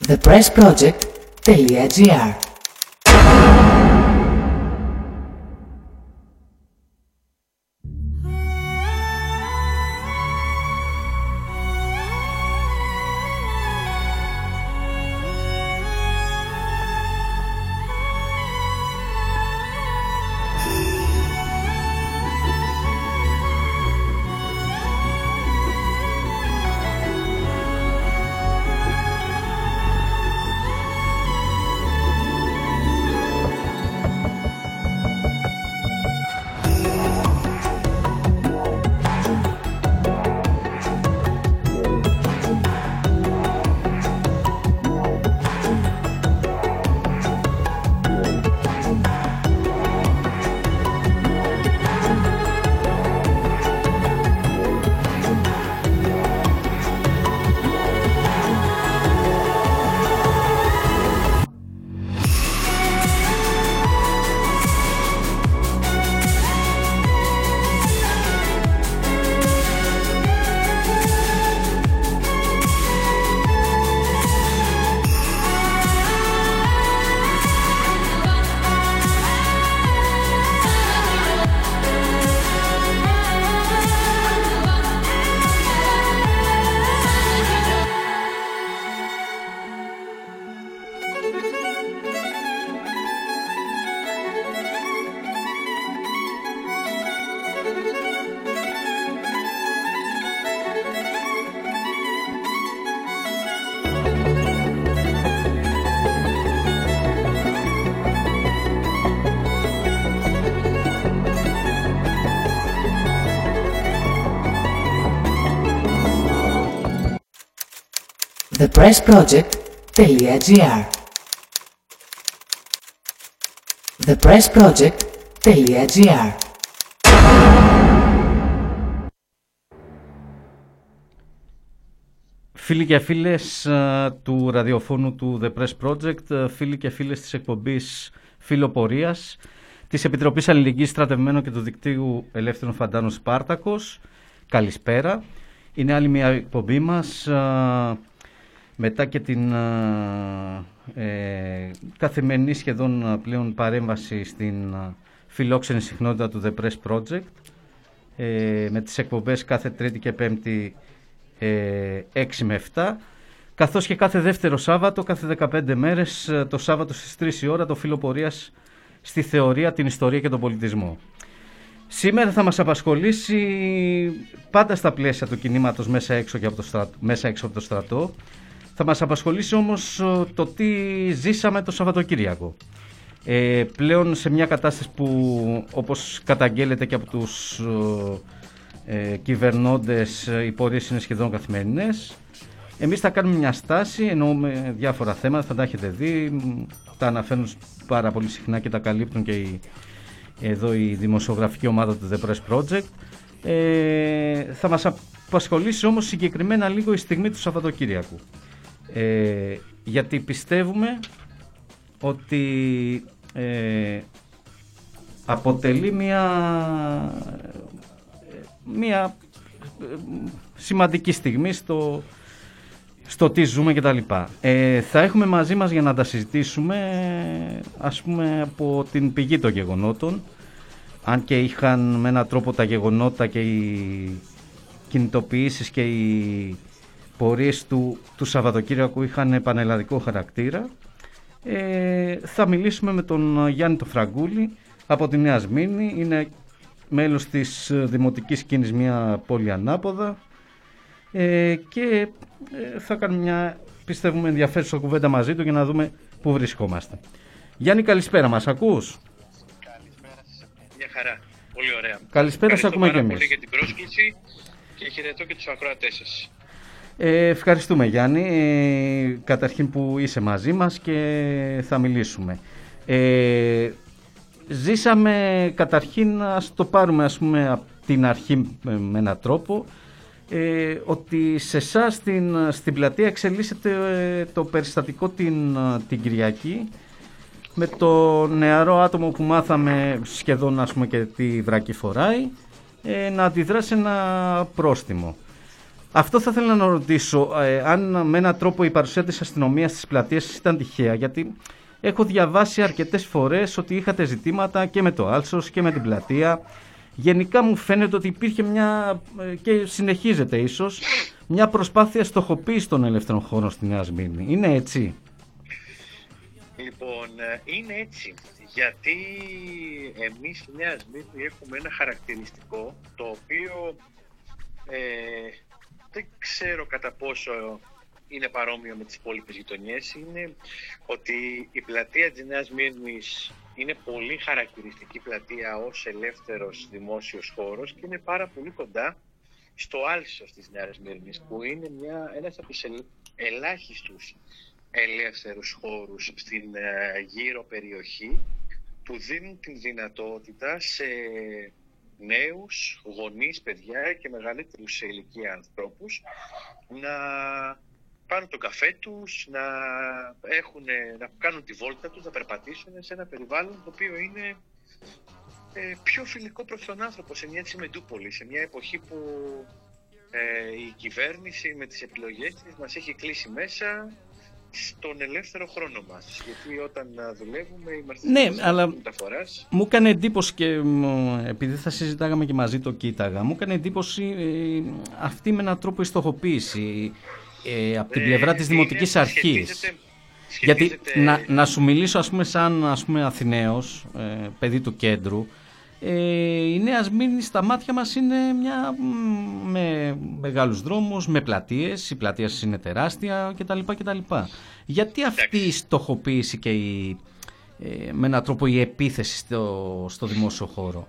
thepressproject.gr. thepressproject.gr. thepressproject.gr. Φίλοι και φίλες του ραδιοφώνου του The Press Project, φίλοι και φίλες της εκπομπής Φιλοπορίας, της Επιτροπής Αλληλεγγύης Στρατευμένων και του Δικτύου Ελεύθερων Φαντάρων Σπάρτακος, καλησπέρα. Είναι άλλη μια εκπομπή μας μετά και την καθημερινή σχεδόν πλέον παρέμβαση στην φιλόξενη συχνότητα του The Press Project, με τις εκπομπές κάθε Τρίτη και Πέμπτη 6 με 7, καθώς και κάθε δεύτερο Σάββατο, κάθε 15 μέρες, το Σάββατο στις 3 η ώρα, το Φιλοπορίας στη θεωρία, την ιστορία και τον πολιτισμό. Σήμερα θα μας απασχολήσει, πάντα στα πλαίσια του κινήματος μέσα έξω από το στρατό, θα μας απασχολήσει όμως το τι ζήσαμε το Σαββατοκύριακο. Πλέον σε μια κατάσταση που, όπως καταγγέλλεται και από τους κυβερνώντες, οι πορείες είναι σχεδόν καθημερινές. Εμείς θα κάνουμε μια στάση, εννοούμε διάφορα θέματα, θα τα έχετε δει, τα αναφέρουν πάρα πολύ συχνά και τα καλύπτουν και εδώ η δημοσιογραφική ομάδα του The Press Project. Θα μας απασχολήσει όμως συγκεκριμένα λίγο η στιγμή του Σαββατοκύριακου, γιατί πιστεύουμε ότι αποτελεί μια σημαντική στιγμή στο τι ζούμε και τα λοιπά. Θα έχουμε μαζί μας για να τα συζητήσουμε, ας πούμε, από την πηγή των γεγονότων, αν και είχαν με έναν τρόπο τα γεγονότα και οι κινητοποιήσεις και οι πορείες του Σαββατοκύριακου είχαν πανελλαδικό χαρακτήρα. Θα μιλήσουμε με τον Γιάννη τον Φραγκούλη από τη Νέα Σμύρνη, είναι μέλος της Δημοτικής Κίνης, μια πόλη ανάποδα, και θα κάνουμε μια, πιστεύουμε, ενδιαφέρουσα κουβέντα μαζί του για να δούμε πού βρισκόμαστε. Γιάννη, καλησπέρα, μας ακούς? Καλησπέρα σας, μια χαρά, πολύ ωραία. Καλησπέρα, σε ακούμε και εμείς. Ευχαριστώ πολύ για την πρόσκληση και χαιρετώ και τους ακροατές σας. Ευχαριστούμε, Γιάννη, καταρχήν που είσαι μαζί μας και θα μιλήσουμε. Ζήσαμε, καταρχήν, ας το πάρουμε, ας πούμε, από την αρχή με έναν τρόπο, ότι σε εσάς στην πλατεία εξελίσσεται το περιστατικό την Κυριακή, με το νεαρό άτομο που μάθαμε σχεδόν, ας πούμε, και τι βρακή φοράει, να αντιδράσει ένα πρόστιμο. Αυτό θα ήθελα να ρωτήσω, αν με έναν τρόπο η παρουσία της αστυνομίας στις πλατείες ήταν τυχαία, γιατί έχω διαβάσει αρκετές φορές ότι είχατε ζητήματα και με το Άλσος και με την πλατεία. Γενικά μου φαίνεται ότι υπήρχε μια, και συνεχίζεται ίσως, μια προσπάθεια στοχοποίησης των ελεύθερων χώρων στη Νέα Σμύρνη. Είναι έτσι? Λοιπόν, είναι έτσι, γιατί εμείς στη Νέα Σμύρνη έχουμε ένα χαρακτηριστικό, το οποίο δεν ξέρω κατά πόσο είναι παρόμοιο με τις υπόλοιπες γειτονιές. Είναι ότι η πλατεία της Νέας Σμύρνης είναι πολύ χαρακτηριστική πλατεία ως ελεύθερος δημόσιος χώρος και είναι πάρα πολύ κοντά στο Άλσος της Νέας Σμύρνης, που είναι ένας από τους ελάχιστους ελεύθερους χώρους στην γύρω περιοχή, που δίνουν την δυνατότητα σε νέους, γονείς, παιδιά και μεγαλύτερους σε ηλικία ανθρώπους να πάρουν τον καφέ τους, να κάνουν τη βόλτα τους, να περπατήσουν σε ένα περιβάλλον το οποίο είναι πιο φιλικό προς τον άνθρωπο, σε μια τσιμεντούπολη, σε μια εποχή που η κυβέρνηση με τις επιλογές της μας έχει κλείσει μέσα στον ελεύθερο χρόνο μας. Γιατί όταν δουλεύουμε είμαστε αλλά μεταφοράς. Μου έκανε εντύπωση, και επειδή θα συζητάγαμε και μαζί το κοίταγα, μου έκανε εντύπωση αυτή με έναν τρόπο η στοχοποίηση από την πλευρά της Δημοτικής Αρχής. Γιατί να σου μιλήσω, ας πούμε, σαν Αθηναίος, παιδί του κέντρου, η Νέα Σμύρνη στα μάτια μας είναι μια με μεγάλους δρόμους, με πλατείες, οι πλατείες είναι τεράστια κτλ. Γιατί αυτή η στοχοποίηση και με έναν τρόπο η επίθεση στο δημόσιο χώρο?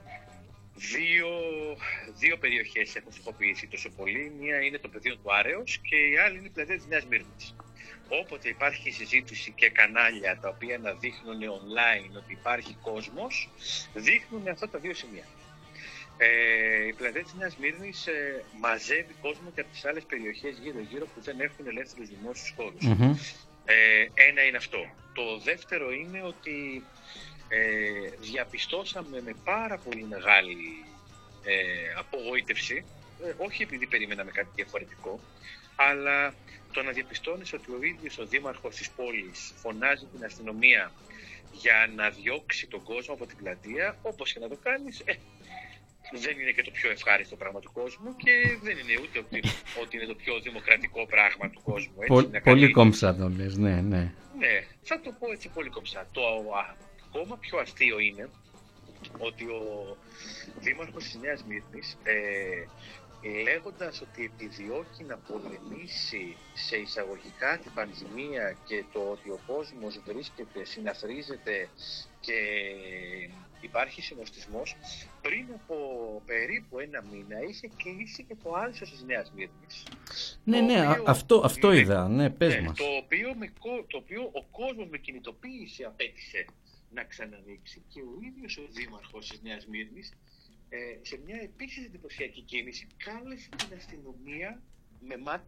Δύο περιοχές έχουν στοχοποιήσει τόσο πολύ. Μία είναι το πεδίο του Άρεως και η άλλη είναι η πλατεία της Νέας Σμύρνης. Όποτε υπάρχει συζήτηση και κανάλια τα οποία να δείχνουν online ότι υπάρχει κόσμος, δείχνουν αυτά τα δύο σημεία. Η πλατεία της Νέας Σμύρνης μαζεύει κόσμο και από τις άλλες περιοχές γύρω-γύρω που δεν έχουν ελεύθερους δημόσιους χώρους. Ένα είναι αυτό. Το δεύτερο είναι ότι διαπιστώσαμε με πάρα πολύ μεγάλη απογοήτευση, όχι επειδή περιμέναμε κάτι διαφορετικό, αλλά το να διαπιστώνεις ότι ο ίδιος ο δήμαρχος της πόλης φωνάζει την αστυνομία για να διώξει τον κόσμο από την πλατεία, όπως και να το κάνεις, δεν είναι και το πιο ευχάριστο πράγμα του κόσμου και δεν είναι ούτε ότι είναι το πιο δημοκρατικό πράγμα του κόσμου. Έτσι, πολύ κόμψα το λες, ναι. Ναι, θα το πω έτσι πολύ κομψά. Το ακόμα πιο αστείο είναι ότι ο δήμαρχος της Νέας Σμύρνης, λέγοντας ότι επιδιώκει να πολεμήσει σε εισαγωγικά την πανδημία και το ότι ο κόσμος βρίσκεται, συναθρίζεται και υπάρχει συνοστισμός, πριν από περίπου ένα μήνα είχε κλείσει και το Άλσος της Νέας Σμύρνης. Ναι, αυτό είδα, ναι, πες μας. Το οποίο ο κόσμος με κινητοποίηση απέτησε να ξανανοίξει και ο ίδιος ο δήμαρχος της Νέας Σμύρνης, σε μια επίσης εντυπωσιακή κίνηση, κάλεσε την αστυνομία με ΜΑΤ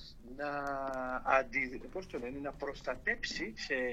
να προστατέψει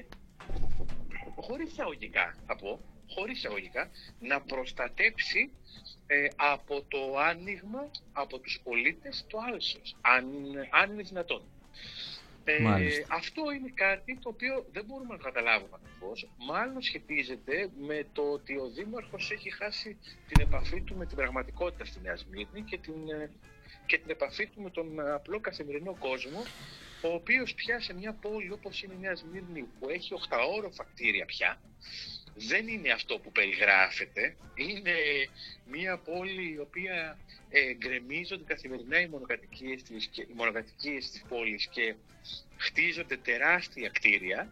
χωρίς εισαγωγικά, να προστατέψει από το άνοιγμα από τους πολίτες το Άλσος, αν είναι δυνατόν. Αυτό είναι κάτι το οποίο δεν μπορούμε να καταλάβουμε ακριβώς. Μάλλον σχετίζεται με το ότι ο δήμαρχος έχει χάσει την επαφή του με την πραγματικότητα στη Νέα Σμύρνη και την επαφή του με τον απλό καθημερινό κόσμο, ο οποίος πια σε μια πόλη όπως είναι η Νέα Σμύρνη, που έχει 8ωροφα κτίρια πια, δεν είναι αυτό που περιγράφεται. Είναι μια πόλη η οποία γκρεμίζονται καθημερινά οι μονοκατοικίες της πόλης και χτίζονται τεράστια κτίρια.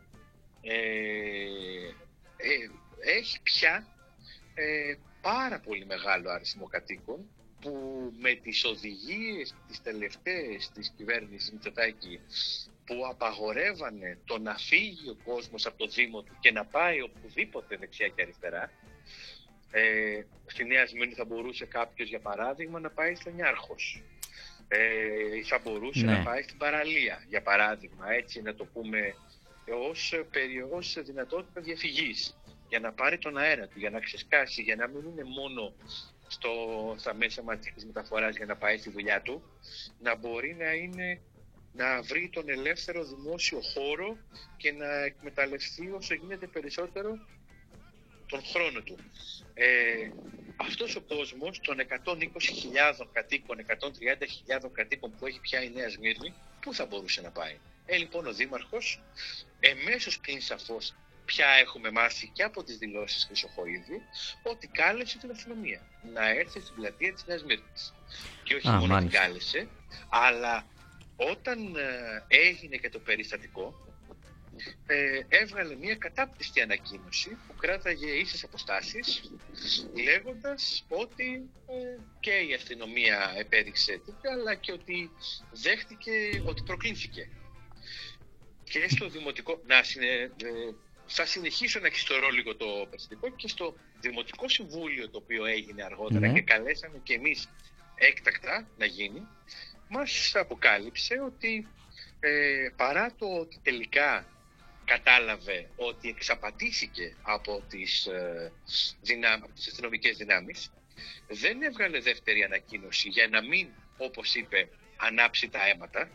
Έχει πια πάρα πολύ μεγάλο αριθμό κατοίκων που με τις οδηγίες τις τελευταίες της κυβέρνησης Μητσοτάκη, που απαγορεύανε το να φύγει ο κόσμος από το Δήμο του και να πάει οπουδήποτε δεξιά και αριστερά. Στη Νέα Σμύρνη θα μπορούσε κάποιος, για παράδειγμα, να πάει στο Νιάρχος. Θα μπορούσε να πάει στην παραλία, για παράδειγμα, έτσι να το πούμε, ως δυνατότητα διαφυγής, για να πάρει τον αέρα του, για να ξεσκάσει, για να μην είναι μόνο στα μέσα μαζικής μεταφοράς για να πάει στη δουλειά του, να μπορεί να βρει τον ελεύθερο δημόσιο χώρο και να εκμεταλλευτεί όσο γίνεται περισσότερο τον χρόνο του. Αυτός ο κόσμος των 120.000 κατοίκων, 130.000 κατοίκων που έχει πια η Νέα Σμύρνη, πού θα μπορούσε να πάει? Λοιπόν, ο Δήμαρχος, εμέσως πλην σαφώς, πια έχουμε μάθει και από τις δηλώσεις Χρυσοχοΐδη, ότι κάλεσε την αστυνομία να έρθει στην πλατεία της Νέας Σμύρνης. Και όχι μόνο την κάλεσε, αλλά όταν έγινε και το περιστατικό, έβγαλε μια κατάπτυστη ανακοίνωση που κράταγε ίσες αποστάσεις, λέγοντας ότι και η αστυνομία επέδειξε τέτοια, αλλά και ότι δέχτηκε ότι προκλήθηκε. Και στο Δημοτικό, θα συνεχίσω να εξιστορώ λίγο το περιστατικό, και στο Δημοτικό Συμβούλιο, το οποίο έγινε αργότερα και καλέσαμε και εμείς έκτακτα να γίνει, μας αποκάλυψε ότι παρά το ότι τελικά κατάλαβε ότι εξαπατήθηκε από τις αστυνομικές δυνάμεις, δεν έβγαλε δεύτερη ανακοίνωση για να μην, όπως είπε, ανάψει τα αίματα.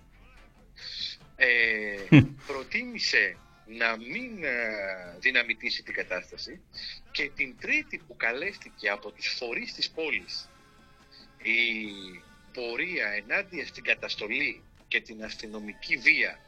Προτίμησε να μην δυναμητήσει την κατάσταση, και την Τρίτη που καλέστηκε από τους φορείς της πόλης η πορεία ενάντια στην καταστολή και την αστυνομική βία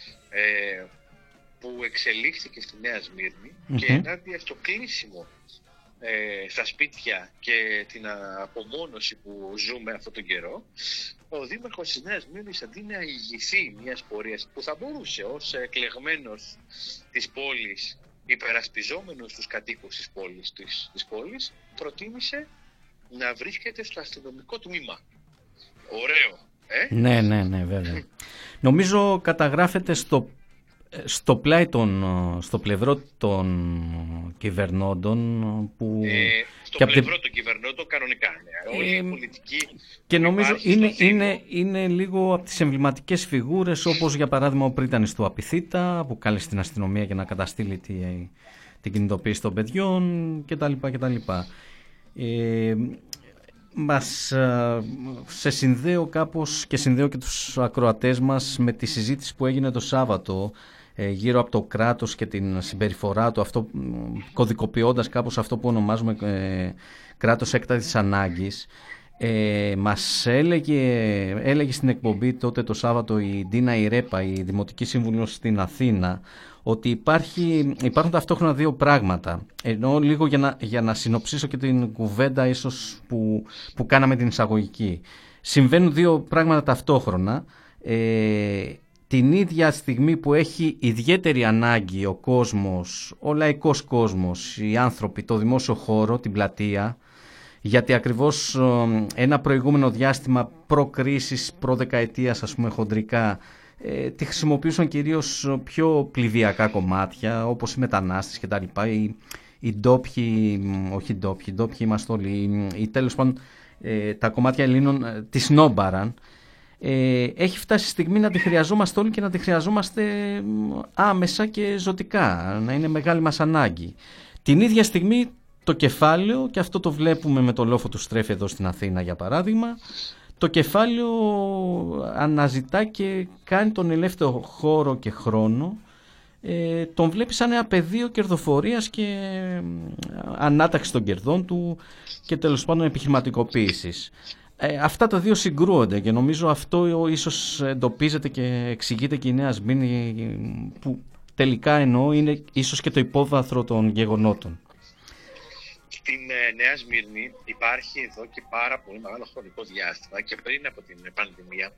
που εξελίχθηκε στη Νέα Σμύρνη και ενάντια στο κλείσιμο στα σπίτια και την απομόνωση που ζούμε αυτόν τον καιρό, ο Δήμαρχος της Νέας Σμύρνης, αντί να ηγηθεί μιας πορείας που θα μπορούσε ως εκλεγμένος της πόλης, υπερασπιζόμενος τους κατοίκους της πόλης, προτίμησε να βρίσκεται στο αστυνομικό τμήμα. Ωραίο, Ναι, βέβαια. Νομίζω καταγράφεται στο πλευρό των κυβερνώντων που... στο πλευρό των κυβερνώντων κανονικά, όλοι οι πολιτικοί... Και νομίζω είναι λίγο από τις εμβληματικές φιγούρες, όπως για παράδειγμα ο πρίτανης του Απιθύτα, που κάλεσε την αστυνομία για να καταστήλει την κινητοποίηση των παιδιών κτλ. Σε συνδέω κάπως και συνδέω και τους ακροατές μας με τη συζήτηση που έγινε το Σάββατο γύρω από το κράτος και την συμπεριφορά του, κωδικοποιώντας κάπως αυτό που ονομάζουμε κράτος έκτακτης ανάγκης. Μας έλεγε στην εκπομπή τότε το Σάββατο η Ντίνα Ιρέπα, η Δημοτική Σύμβουλος στην Αθήνα, ότι υπάρχουν ταυτόχρονα δύο πράγματα. Ενώ λίγο για να συνοψίσω και την κουβέντα ίσως που κάναμε την εισαγωγική. Συμβαίνουν δύο πράγματα ταυτόχρονα. Την ίδια στιγμή που έχει ιδιαίτερη ανάγκη ο κόσμος, ο λαϊκός κόσμος, οι άνθρωποι, το δημόσιο χώρο, την πλατεία, γιατί ακριβώς ένα προηγούμενο διάστημα προ-κρίσης, προ-δεκαετίας, ας πούμε χοντρικά, τη χρησιμοποιούσαν κυρίως πιο πληδιακά κομμάτια, όπως οι μετανάστες και τα λοιπά, οι ντόπιοι, όχι ντόπιοι, ντόπιοι είμαστε όλοι, ή τέλος πάντων τα κομμάτια Ελλήνων τη σνόμπαραν. Έχει φτάσει η στιγμή να τη χρειαζόμαστε όλοι και να τη χρειαζόμαστε άμεσα και ζωτικά, να είναι μεγάλη μας ανάγκη. Την ίδια στιγμή το κεφάλαιο, και αυτό το βλέπουμε με το λόφο του Στρέφη εδώ στην Αθήνα για παράδειγμα, το κεφάλαιο αναζητά και κάνει τον ελεύθερο χώρο και χρόνο, τον βλέπει σαν ένα πεδίο κερδοφορίας και ανάταξη των κερδών του και τέλος πάντων επιχειρηματικοποίησης. Αυτά τα δύο συγκρούονται και νομίζω αυτό ίσως εντοπίζεται και εξηγείται και η Νέα Σμύρνη, που τελικά εννοώ είναι ίσως και το υπόβαθρο των γεγονότων. Στην Νέα Σμύρνη υπάρχει εδώ και πάρα πολύ μεγάλο χρονικό διάστημα και πριν από την πανδημία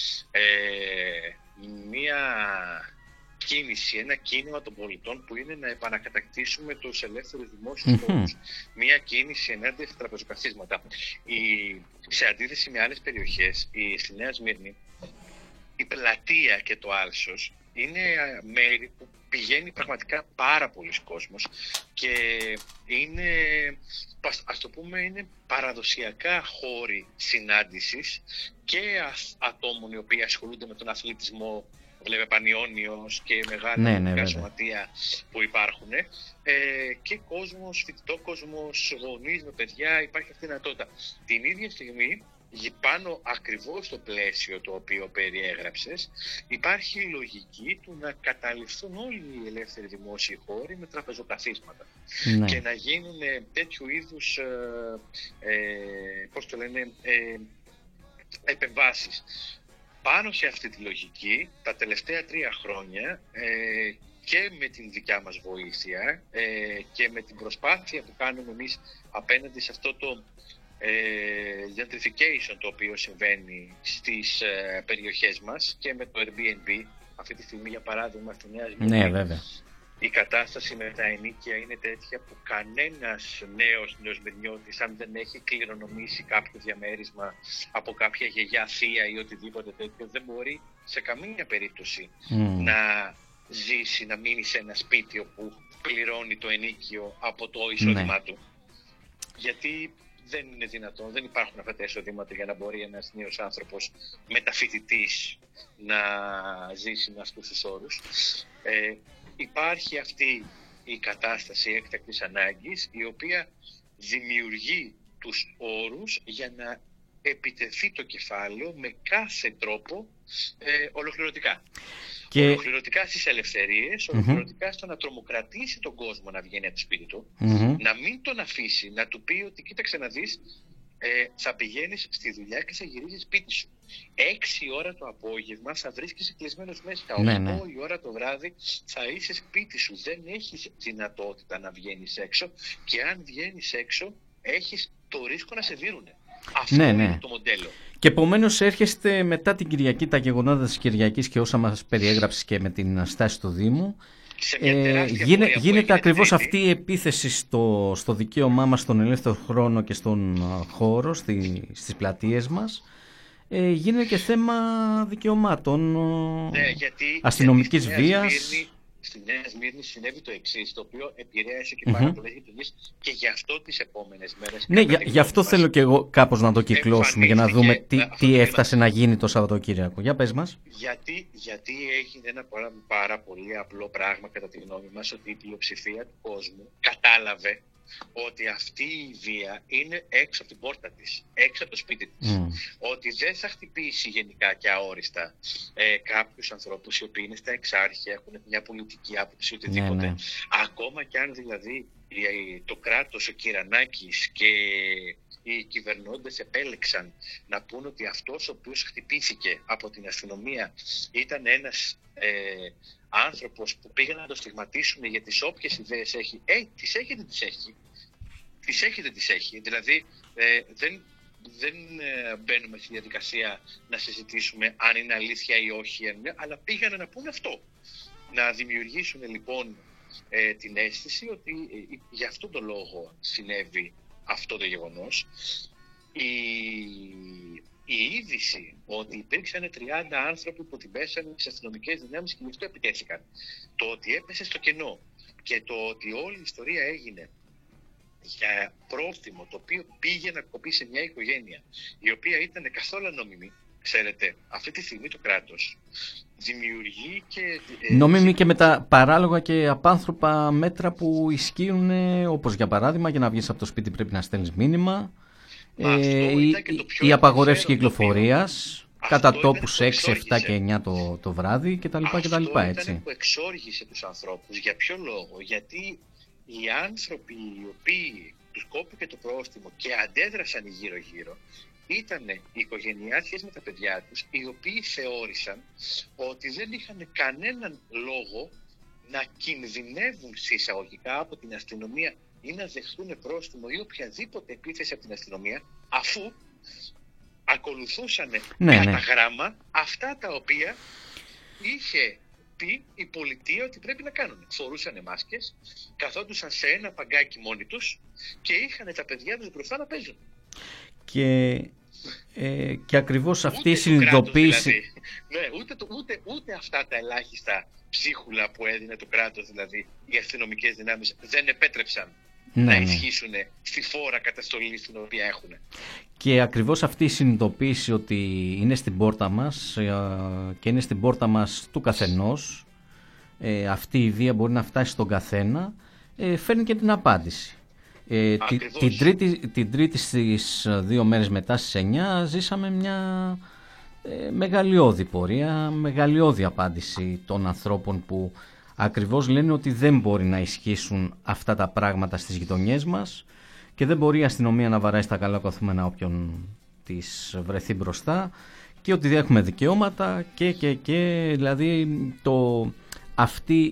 μία κίνηση, ένα κίνημα των πολιτών που είναι να επανακατακτήσουμε τους ελεύθερους δημόσιους χώρους. Μία κίνηση ενάντια στα τραπεζοκαθίσματα. Σε αντίθεση με άλλες περιοχές, στη Νέα Σμύρνη, η πλατεία και το Άλσος είναι μέρη που πηγαίνει πραγματικά πάρα πολλοί κόσμος και είναι, ας το πούμε, είναι παραδοσιακά χώροι συνάντησης και ατόμων οι οποίοι ασχολούνται με τον αθλητισμό βλέπε Πανιώνιος και μεγάλα Ναι, ελληνικά βέβαια. σωματεία που υπάρχουν, και κόσμος, φοιτητό κόσμος, γονείς με παιδιά, υπάρχει αυτή η δυνατότητα. Την ίδια στιγμή, πάνω ακριβώς στο πλαίσιο το οποίο περιέγραψες, υπάρχει η λογική του να καταληφθούν όλοι οι ελεύθεροι δημόσιοι χώροι με τραπεζοκαθίσματα Ναι. και να γίνουν τέτοιου είδους επεμβάσεις. Πάνω σε αυτή τη λογική, τα τελευταία 3 χρόνια και με την δικιά μας βοήθεια και με την προσπάθεια που κάνουμε εμείς απέναντι σε αυτό το gentrification το οποίο συμβαίνει στις περιοχές μας και με το Airbnb, αυτή τη στιγμή για παράδειγμα στη Νέα Σμύρνη, Ναι, βέβαια. η κατάσταση με τα ενοίκια είναι τέτοια που κανένας νέος νεοσμυρνιώτης, αν δεν έχει κληρονομήσει κάποιο διαμέρισμα από κάποια γιαγιά, θεία ή οτιδήποτε τέτοιο, δεν μπορεί σε καμία περίπτωση να ζήσει, να μείνει σε ένα σπίτι όπου πληρώνει το ενοίκιο από το εισόδημά του. Γιατί δεν είναι δυνατόν, δεν υπάρχουν αυτά τα εισοδήματα για να μπορεί ένας νέος άνθρωπος μεταφοιτητής να ζήσει με αυτούς τους όρους. Υπάρχει αυτή η κατάσταση έκτακτης ανάγκης, η οποία δημιουργεί τους όρους για να επιτεθεί το κεφάλαιο με κάθε τρόπο ολοκληρωτικά. Και... ολοκληρωτικά στις ελευθερίες, ολοκληρωτικά στο να τρομοκρατήσει τον κόσμο να βγαίνει από το σπίτι του, να μην τον αφήσει, να του πει ότι κοίταξε να δεις, θα πηγαίνεις στη δουλειά και θα γυρίζεις σπίτι σου. 6 ώρα το απόγευμα θα βρίσκεσαι κλεισμένος μέσα. 8 η ώρα το βράδυ θα είσαι σπίτι σου. Δεν έχεις δυνατότητα να βγαίνεις έξω και αν βγαίνεις έξω έχεις το ρίσκο να σε δίνουνε. Αυτό είναι το μοντέλο. Και επομένως έρχεστε μετά την Κυριακή, τα γεγονότα της Κυριακής και όσα μας περιέγραψες και με την στάση του Δήμου. Γίνεται ακριβώς αυτή η επίθεση στο δικαίωμά μας στον ελεύθερο χρόνο και στον χώρο, στις πλατείες μας. Γίνεται και θέμα δικαιωμάτων, αστυνομικής βίας. Στη Νέα Σμύρνη συνέβη το εξής, το οποίο επηρέασε και πάρα πολλές γειτονιές και γι' αυτό τις επόμενες μέρες. Ναι, γι' αυτό θέλω και εγώ κάπως να το κυκλώσουμε για να δούμε τι έφτασε να γίνει το Σαββατοκύριακο. Για πες μας. Γιατί έγινε ένα πάρα πολύ απλό πράγμα κατά τη γνώμη μας, ότι η πλειοψηφία του κόσμου κατάλαβε ότι αυτή η βία είναι έξω από την πόρτα της, έξω από το σπίτι της. Ότι δεν θα χτυπήσει γενικά και αόριστα κάποιους ανθρώπους οι οποίοι είναι στα εξάρχεια, έχουν μια πολιτική άποψη οτιδήποτε. Ακόμα και αν δηλαδή το κράτος, ο Κυρανάκης και οι κυβερνώντες επέλεξαν να πούν ότι αυτός ο οποίος χτυπήθηκε από την αστυνομία ήταν ένας άνθρωπος που πήγαν να το στιγματίσουν για τις όποιες ιδέες έχει, τις έχει. Δηλαδή δεν μπαίνουμε στη διαδικασία να συζητήσουμε αν είναι αλήθεια ή όχι, αλλά πήγαν να πούνε αυτό. Να δημιουργήσουν λοιπόν την αίσθηση ότι για αυτόν τον λόγο συνέβη αυτό το γεγονός. Η είδηση ότι υπήρξαν 30 άνθρωποι που την πέσανε στις αστυνομικές δυνάμεις και γι' αυτό επιτέθηκαν. Το ότι έπεσε στο κενό και το ότι όλη η ιστορία έγινε για πρόστιμο το οποίο πήγε να κοπεί σε μια οικογένεια η οποία ήταν καθόλου νόμιμη. Ξέρετε, αυτή τη στιγμή το κράτος δημιουργεί και... νόμιμη και με τα παράλογα και απάνθρωπα μέτρα που ισχύουν, όπως για παράδειγμα για να βγεις από το σπίτι πρέπει να στέλνεις μήνυμα, η απαγορεύση κυκλοφορίας κατά τόπους 6, 7 και 9 το βράδυ κτλ. Αυτό ήταν που εξόργησε τους ανθρώπους. Για ποιο λόγο? Γιατί οι άνθρωποι οι οποίοι τους κόπηκε το πρόστιμο και αντέδρασαν γύρω-γύρω ήταν οι οικογενειάρχες με τα παιδιά τους, οι οποίοι θεώρησαν ότι δεν είχαν κανέναν λόγο να κινδυνεύουν σε εισαγωγικά από την αστυνομία ή να δεχτούν πρόστιμο ή οποιαδήποτε επίθεση από την αστυνομία, αφού ακολουθούσαν κατά γράμμα αυτά τα οποία είχε πει η πολιτεία ότι πρέπει να κάνουν. Φορούσαν μάσκες, καθόντουσαν σε ένα παγκάκι μόνοι τους και είχαν τα παιδιά τους μπροστά να παίζουν. Και ακριβώς αυτή η συνειδητοποίηση... Δηλαδή. Ναι, ούτε αυτά τα ελάχιστα ψίχουλα που έδινε το κράτος, δηλαδή οι αστυνομικές δυνάμεις, δεν επέτρεψαν να ισχύσουν στη φόρα καταστολή την οποία έχουν. Και ακριβώς αυτή η συνειδητοποίηση ότι είναι στην πόρτα μας και είναι στην πόρτα μας του καθενός, αυτή η βία μπορεί να φτάσει στον καθένα, φέρνει και την απάντηση. Την τρίτη στις 2 μέρες μετά στις 9 ζήσαμε μια μεγαλειώδη πορεία, μεγαλειώδη απάντηση των ανθρώπων που ακριβώς λένε ότι δεν μπορεί να ισχύσουν αυτά τα πράγματα στις γειτονιές μας και δεν μπορεί η αστυνομία να βαράει στα καλά καθούμενα όποιον της βρεθεί μπροστά και ότι δεν έχουμε δικαιώματα και δηλαδή αυτή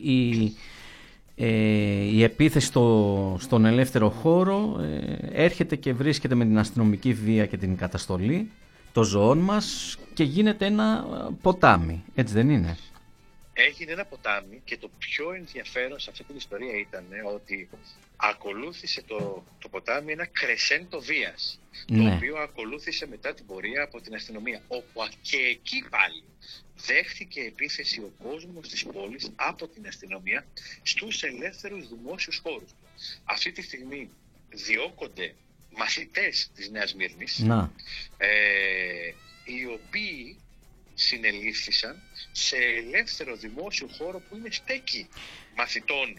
η επίθεση στον ελεύθερο χώρο έρχεται και βρίσκεται με την αστυνομική βία και την καταστολή των ζωών μας και γίνεται ένα ποτάμι, έτσι δεν είναι? Έγινε ένα ποτάμι και το πιο ενδιαφέρον σε αυτή την ιστορία ήταν ότι ακολούθησε το ποτάμι ένα κρεσέντο βίας, το οποίο ακολούθησε μετά την πορεία από την αστυνομία, όπου και εκεί πάλι δέχθηκε επίθεση ο κόσμος της πόλης από την αστυνομία στους ελεύθερους δημόσιους χώρους. Αυτή τη στιγμή διώκονται μαθητές της Νέας Σμύρνης, οι οποίοι συνελήφθησαν σε ελεύθερο δημόσιο χώρο που είναι στέκη μαθητών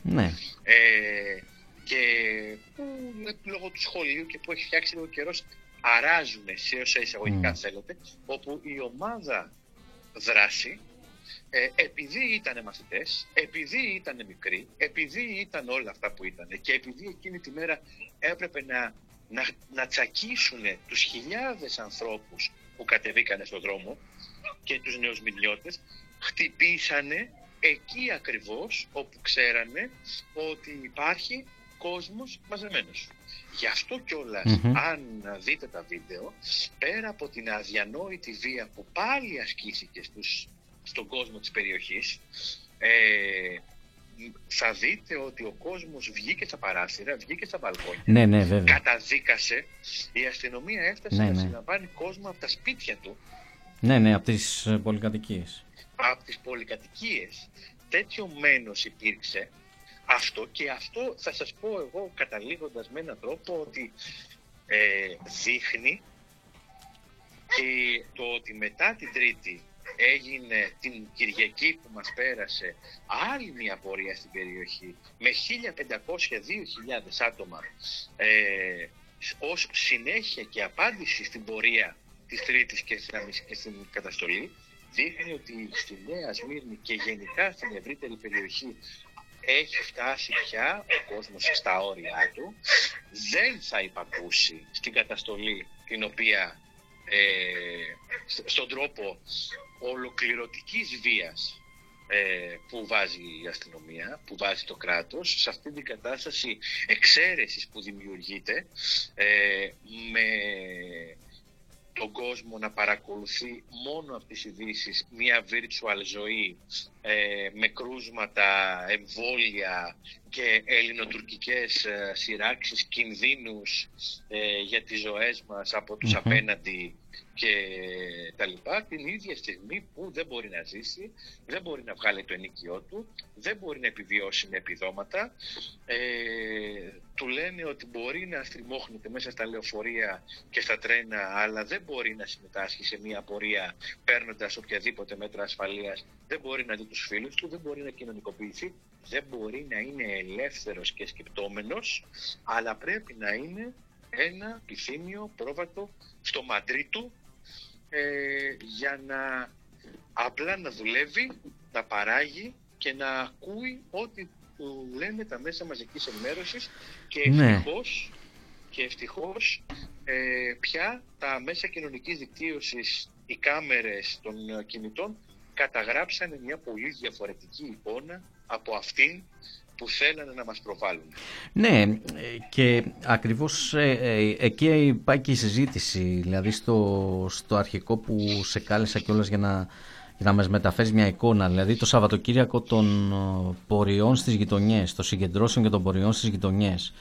και που λόγω του σχολείου και που έχει φτιάξει λίγο καιρός αράζουν σε όσα εισαγωγικά θέλετε, όπου η ομάδα δράση, επειδή ήταν μαθητές, επειδή ήταν μικροί, επειδή ήταν όλα αυτά που ήταν και επειδή εκείνη τη μέρα έπρεπε να τσακίσουν τους χιλιάδες ανθρώπους που κατεβήκανε στον δρόμο και τους νεοσμηνιώτες, χτυπήσανε εκεί ακριβώς όπου ξέρανε ότι υπάρχει κόσμος μαζεμένος. Γι' αυτό κιόλας, αν δείτε τα βίντεο, πέρα από την αδιανόητη βία που πάλι ασκήθηκε στον κόσμο της περιοχής, θα δείτε ότι ο κόσμος βγήκε στα παράθυρα, βγήκε στα μπαλκόνια, βέβαια. Καταδίκασε, η αστυνομία έφτασε να συλλαμβάνει κόσμο από τα σπίτια του. Από τις πολυκατοικίες. Από τις πολυκατοικίες. Τέτοιο μένος υπήρξε. Και αυτό θα σας πω εγώ καταλήγοντας με έναν τρόπο ότι δείχνει και το ότι μετά την Τρίτη έγινε την Κυριακή που μας πέρασε άλλη μια πορεία στην περιοχή με 1.500-2.000 άτομα ως συνέχεια και απάντηση στην πορεία της Τρίτης και στην καταστολή, δείχνει ότι στη Νέα Σμύρνη και γενικά στην ευρύτερη περιοχή έχει φτάσει πια ο κόσμος στα όρια του, δεν θα υπακούσει στην καταστολή την οποία στον τρόπο ολοκληρωτικής βίας που βάζει η αστυνομία, που βάζει το κράτος, σε αυτή την κατάσταση εξαίρεσης που δημιουργείται με τον κόσμο να παρακολουθεί μόνο από τις ειδήσεις μια virtual ζωή με κρούσματα, εμβόλια και ελληνοτουρκικές σειράξεις, κινδύνους για τις ζωές μας από τους απέναντι και τα λοιπά, την ίδια στιγμή που δεν μπορεί να ζήσει, δεν μπορεί να βγάλει το ενοίκιό του, δεν μπορεί να επιβιώσει με επιδόματα, του λένε ότι μπορεί να στριμώχνεται μέσα στα λεωφορεία και στα τρένα, αλλά δεν μπορεί να συμμετάσχει σε μια πορεία παίρνοντας οποιαδήποτε μέτρα ασφαλείας, δεν μπορεί να δει τους φίλους του, δεν μπορεί να κοινωνικοποιηθεί, δεν μπορεί να είναι ελεύθερος και σκεπτόμενος, αλλά πρέπει να είναι ένα πυθύνιο πρόβατο στο μαντρί του για να απλά να δουλεύει, να παράγει και να ακούει ό,τι του λένε τα μέσα μαζικής ενημέρωσης και ευτυχώς πια τα μέσα κοινωνικής δικτύωσης, οι κάμερες των κινητών καταγράψανε μια πολύ διαφορετική εικόνα από αυτήν που θέλανε να μας προβάλλουν. Ναι, και ακριβώς εκεί πάει και η συζήτηση, δηλαδή στο αρχικό που σε κάλεσα κιόλας για να μας μεταφέρεις μια εικόνα, δηλαδή το Σαββατοκύριακο των πορειών στις γειτονιές, των συγκεντρώσεων και των πορειών στις γειτονιές.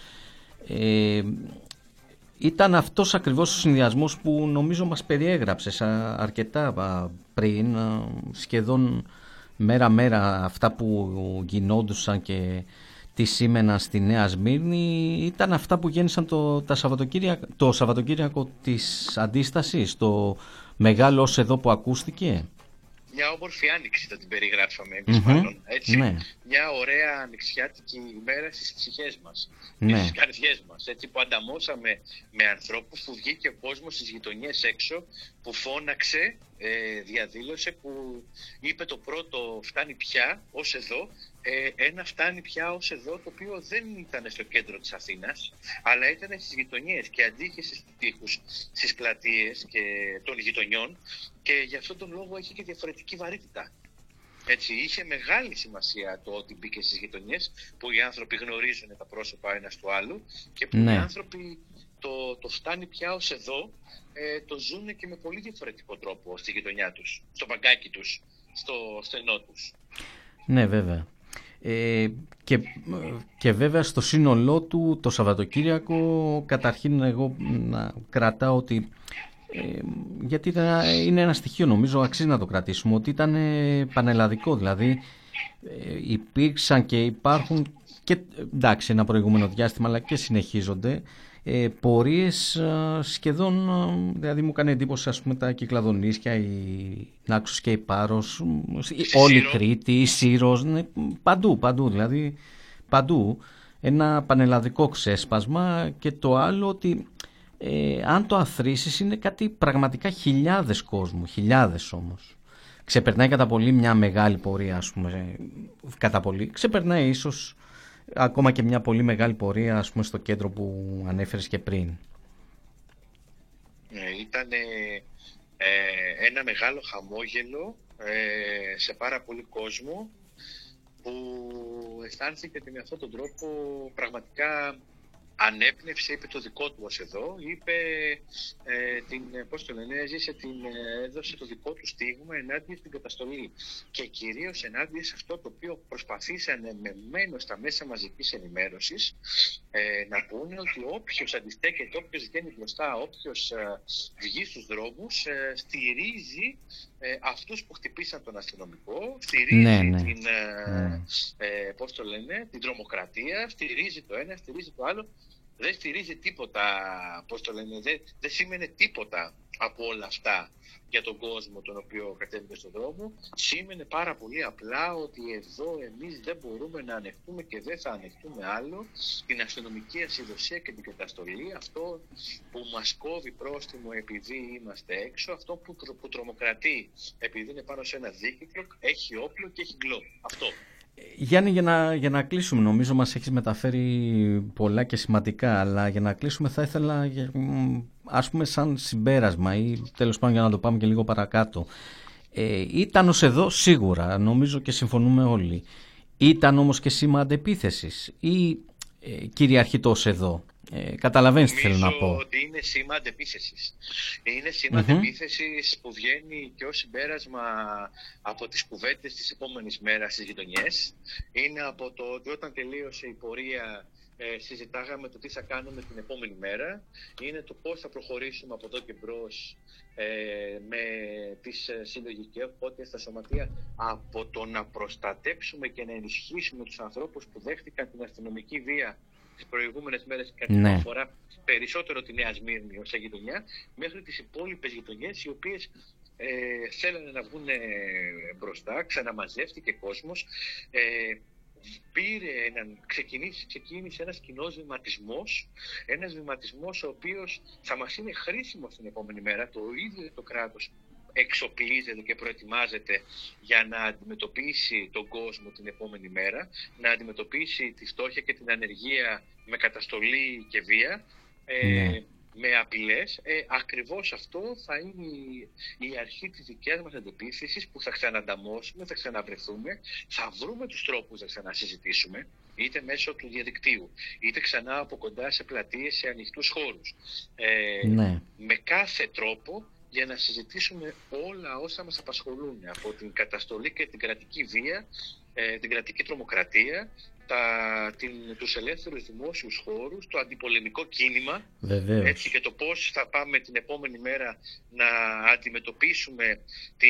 Ήταν αυτός ακριβώς ο συνδυασμός που νομίζω μας περιέγραψες αρκετά πριν, σχεδόν μέρα-μέρα αυτά που γινόντουσαν και τι σήμαιναν στη Νέα Σμύρνη ήταν αυτά που γέννησαν το Σαββατοκύριακο της Αντίστασης, το μεγάλο ως εδώ που ακούστηκε. Μια όμορφη άνοιξη θα την περιγράψαμε εμείς μάλλον, έτσι. Ναι. Μια ωραία ανοιξιάτικη ημέρα στις ψυχές μας, Ναι. στις καρδιές μας, έτσι, που ανταμώσαμε με ανθρώπους, που βγήκε ο κόσμος στις γειτονιές έξω, που φώναξε, διαδήλωσε, που είπε το πρώτο φτάνει πια ως εδώ, ένα φτάνει πια ως εδώ, το οποίο δεν ήταν στο κέντρο της Αθήνας, αλλά ήταν στις γειτονιές και αντίκεισε στους τοίχους, στις πλατείες και των γειτονιών, και γι' αυτόν τον λόγο έχει και διαφορετική βαρύτητα. Έτσι, είχε μεγάλη σημασία το ότι μπήκε στις γειτονιές, που οι άνθρωποι γνωρίζουν τα πρόσωπα ένας του άλλου και που Ναι. οι άνθρωποι το φτάνει πια ως εδώ, το ζουν και με πολύ διαφορετικό τρόπο στη γειτονιά τους, στο μπαγκάκι τους, στο στενό τους. Ναι, βέβαια. Και βέβαια στο σύνολό του το Σαββατοκύριακο, καταρχήν εγώ να κρατάω ότι γιατί είναι ένα στοιχείο, νομίζω αξίζει να το κρατήσουμε, ότι ήταν πανελλαδικό, δηλαδή υπήρξαν και υπάρχουν και εντάξει ένα προηγούμενο διάστημα, αλλά και συνεχίζονται πορείες σχεδόν, δηλαδή μου κάνει εντύπωση, ας πούμε, τα Κυκλαδονήσια, η Νάξος και η Πάρος, όλη η Κρήτη, η Σύρος, ναι, παντού, δηλαδή παντού ένα πανελλαδικό ξέσπασμα. Και το άλλο ότι αν το αθροίσεις είναι κάτι πραγματικά χιλιάδες κόσμου, χιλιάδες όμως. Ξεπερνάει κατά πολύ μια μεγάλη πορεία, ας πούμε, κατά πολύ. Ξεπερνάει ίσως ακόμα και μια πολύ μεγάλη πορεία, ας πούμε, στο κέντρο που ανέφερες και πριν. Ήταν ένα μεγάλο χαμόγελο σε πάρα πολύ κόσμο, που αισθάνθηκε ότι με αυτόν τον τρόπο πραγματικά ανέπνευσε, είπε το δικό του ως εδώ, είπε έδωσε το δικό του στίγμα ενάντια στην καταστολή, και κυρίως ενάντια σε αυτό το οποίο προσπαθήσαν μένω στα μέσα μαζικής ενημέρωσης να πούνε ότι όποιος αντιστέκεται, όποιος βγαίνει μπροστά, όποιος βγει στους δρόμους, στηρίζει αυτούς που χτυπήσαν τον αστυνομικό, στηρίζει την τρομοκρατία, στηρίζει το ένα, στηρίζει το άλλο. Δεν στηρίζει τίποτα, δεν σήμαινε τίποτα από όλα αυτά για τον κόσμο τον οποίο κατέβηκε στον δρόμο. Σήμαινε πάρα πολύ απλά ότι εδώ εμείς δεν μπορούμε να ανεχτούμε και δεν θα ανεχτούμε άλλο την αστυνομική ασυδοσία και την καταστολή, αυτό που μας κόβει πρόστιμο επειδή είμαστε έξω, αυτό που τρομοκρατεί επειδή είναι πάνω σε ένα δίκυκλο, έχει όπλο και έχει γκλό. Αυτό. Γιάννη, για να κλείσουμε, νομίζω μας έχεις μεταφέρει πολλά και σημαντικά, αλλά για να κλείσουμε θα ήθελα, ας πούμε, σαν συμπέρασμα ή τέλος πάντων για να το πάμε και λίγο παρακάτω. Ήταν ως εδώ σίγουρα, νομίζω και συμφωνούμε όλοι. Ήταν όμως και σήμα αντεπίθεσης ή κυριαρχεί το ως εδώ? Καταλαβαίνεις τι θέλω να πω. Νομίζω ότι είναι σήμα αντεπίθεσης. Είναι σήμα αντεπίθεσης που βγαίνει και ως συμπέρασμα από τις κουβέντες της επόμενης μέρας στις γειτονιές. Είναι από το ότι όταν τελείωσε η πορεία συζητάγαμε το τι θα κάνουμε την επόμενη μέρα. Είναι το πώς θα προχωρήσουμε από εδώ και μπρος με τις συλλογικές οπότε στα σωματεία, από το να προστατέψουμε και να ενισχύσουμε τους ανθρώπους που δέχτηκαν την αστυνομική βία τις προηγούμενες μέρες, και αυτή αφορά περισσότερο τη Νέα Σμύρνη ως γειτονιά, μέχρι τις υπόλοιπες γειτονιές, οι οποίες θέλανε να βγουν μπροστά. Ξαναμαζεύτηκε κόσμος, ξεκίνησε ένας κοινός βηματισμός, ο οποίος θα μας είναι χρήσιμος την επόμενη μέρα. Το ίδιο το κράτος εξοπλίζεται και προετοιμάζεται για να αντιμετωπίσει τον κόσμο την επόμενη μέρα, να αντιμετωπίσει τη φτώχεια και την ανεργία με καταστολή και βία, με απειλές. Ακριβώς αυτό θα είναι η αρχή της δικιάς μας αντεπίθεσης, που θα ξανανταμώσουμε, θα ξαναβρεθούμε, θα βρούμε τους τρόπους να ξανασυζητήσουμε, είτε μέσω του διαδικτύου, είτε ξανά από κοντά σε πλατείες, σε ανοιχτούς χώρους. Με κάθε τρόπο, για να συζητήσουμε όλα όσα μας απασχολούν, από την καταστολή και την κρατική βία, την κρατική τρομοκρατία, τους ελεύθερους δημόσιους χώρους, το αντιπολεμικό κίνημα. Βεβαίως. Έτσι, και το πώς θα πάμε την επόμενη μέρα να αντιμετωπίσουμε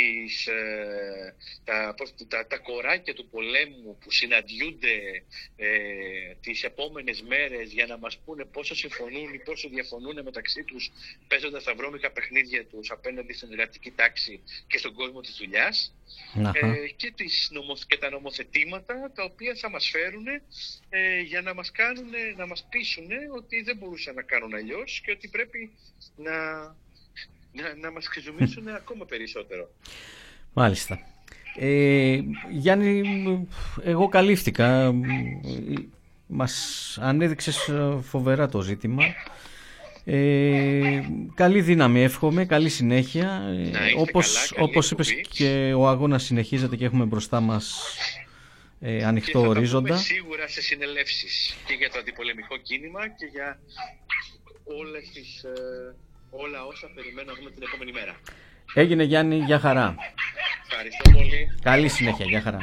τα κοράκια του πολέμου που συναντιούνται τις επόμενες μέρες για να μας πούνε πόσο συμφωνούν ή πόσο διαφωνούν μεταξύ τους, παίζοντας τα βρώμικα παιχνίδια τους απέναντι στην εργατική τάξη και στον κόσμο της δουλειάς. Και τα νομοθετήματα τα οποία θα μας φέρουν για να μας πείσουν ότι δεν μπορούσαν να κάνουν αλλιώς και ότι πρέπει να μας ξεζουμίσουν ακόμα περισσότερο. Μάλιστα. Γιάννη, εγώ καλύφθηκα. Μας ανέδειξες φοβερά το ζήτημα. Καλή δύναμη εύχομαι, καλή συνέχεια. Όπως είπες, και ο αγώνας συνεχίζεται και έχουμε μπροστά μας ανοιχτό ορίζοντα. Και θα σίγουρα σε συνελεύσεις και για το αντιπολεμικό κίνημα και για όλα όσα περιμένουμε να δούμε την επόμενη μέρα. Έγινε, Γιάννη, για χαρά. Ευχαριστώ πολύ. Καλή συνέχεια, για χαρά.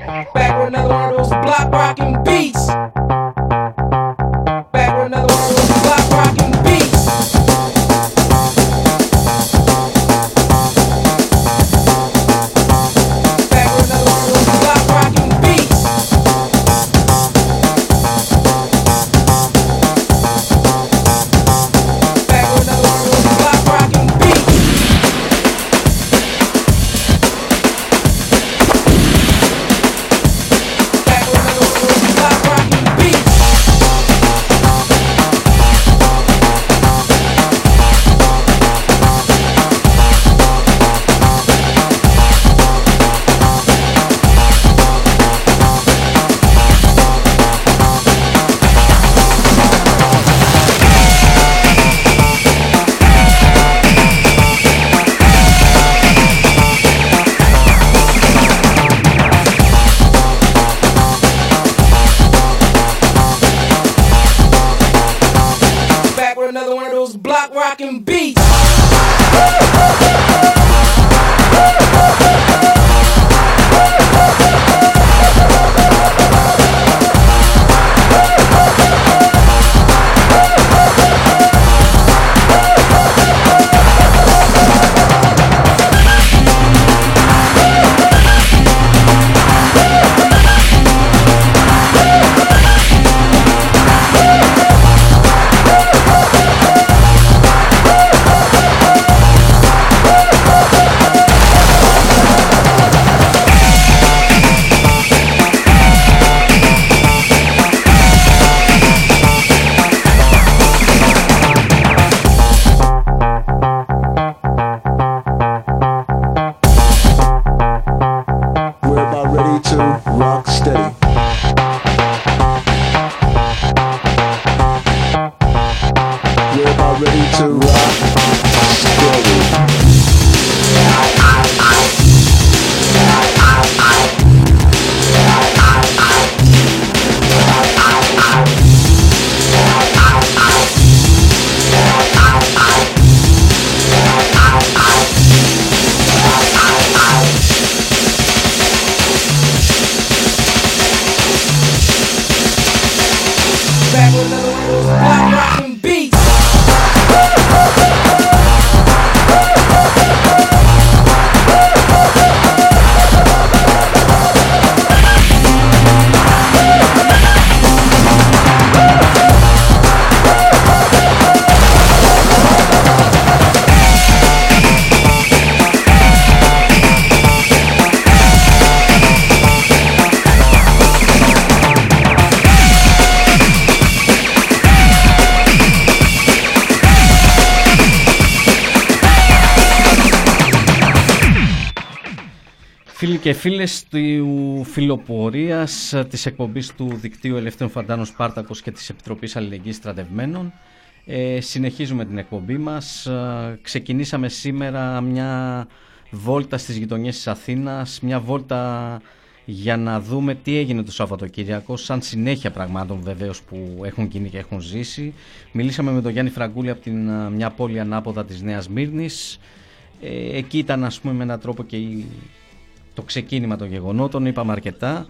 Φίλοι και φίλες του φιλοπορίας της εκπομπής του Δικτύου Ελεύθερων Φαντάνων Σπάρτακος και της Επιτροπής Αλληλεγγύης Στρατευμένων, συνεχίζουμε την εκπομπή μας. Ξεκινήσαμε σήμερα μια βόλτα στις γειτονιές της Αθήνας, μια βόλτα για να δούμε τι έγινε το Σαββατοκύριακο, σαν συνέχεια πραγμάτων βεβαίως που έχουν γίνει και έχουν ζήσει. Μιλήσαμε με τον Γιάννη Φραγκούλη από μια πόλη ανάποδα της Νέας Σμύρνης. Εκεί ήταν, ας πούμε, με έναν τρόπο και το ξεκίνημα των γεγονότων, είπαμε αρκετά.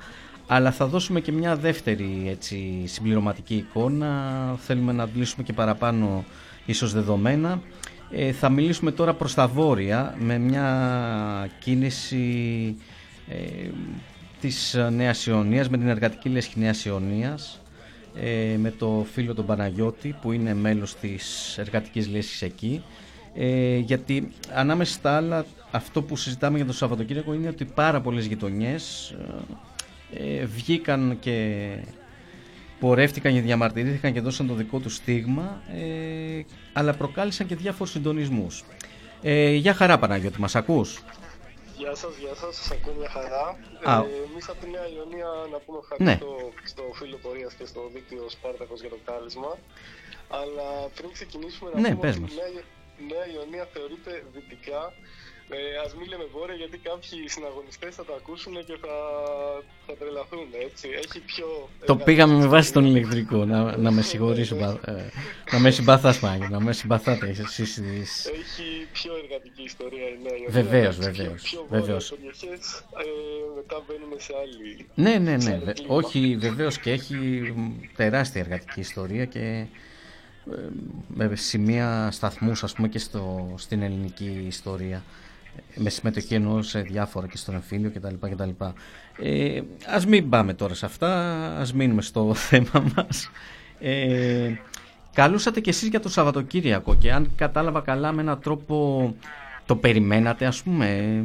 αλλά θα δώσουμε και μια δεύτερη έτσι, συμπληρωματική εικόνα. Θέλουμε να αντλήσουμε και παραπάνω ίσως δεδομένα. Θα μιλήσουμε τώρα προς τα βόρεια με μια κίνηση της Νέας Ιωνίας, με την εργατική λέσχη Νέας Ιωνίας, με το φίλο τον Παναγιώτη που είναι μέλος της εργατικής λέσχης εκεί, γιατί ανάμεσα στα άλλα αυτό που συζητάμε για το Σαββατοκύριακο είναι ότι πάρα πολλές γειτονιές βγήκαν και πορεύτηκαν και διαμαρτυρήθηκαν και δώσαν το δικό του στίγμα, αλλά προκάλεσαν και διάφορους συντονισμούς. Γεια χαρά Παναγιώτη, μας ακούς? Γεια σας, σας ακούω μια χαρά. Εμείς από τη Νέα Ιωνία να πούμε ευχαριστώ στο φίλο πορείας και στο δίκτυο Σπάρτακος για το κάλεσμα. Αλλά πριν ξεκινήσουμε να πούμε ότι η Νέα Ιωνία θεωρείται δυτικά. Ας μην λέμε βόρεια, γιατί κάποιοι συναγωνιστές θα τα ακούσουν και θα τρελαθούν, έτσι. Έχει πιο... Το πήγαμε με βάση τον ηλεκτρικό, να με συγχωρήσω, να με συμπαθάς Μάγιο, να με συμπαθάτε εσείς. Έχει πιο εργατική ιστορία η Νέα Ιωνία. Βεβαίως. Πιο βόρειες περιοχές, μετά μπαίνουμε σε άλλη... Ναι, όχι βεβαίως, και έχει τεράστια εργατική ιστορία και με σημεία σταθμούς, ας πούμε, και στην ελληνική ιστορία. Με συμμετοχή εννοώ σε διάφορα και στον εμφύλιο κτλ. Ας μην πάμε τώρα σε αυτά, ας μείνουμε στο θέμα μας. Καλούσατε κι εσείς για το Σαββατοκύριακο και αν κατάλαβα καλά με έναν τρόπο το περιμένατε, ας πούμε?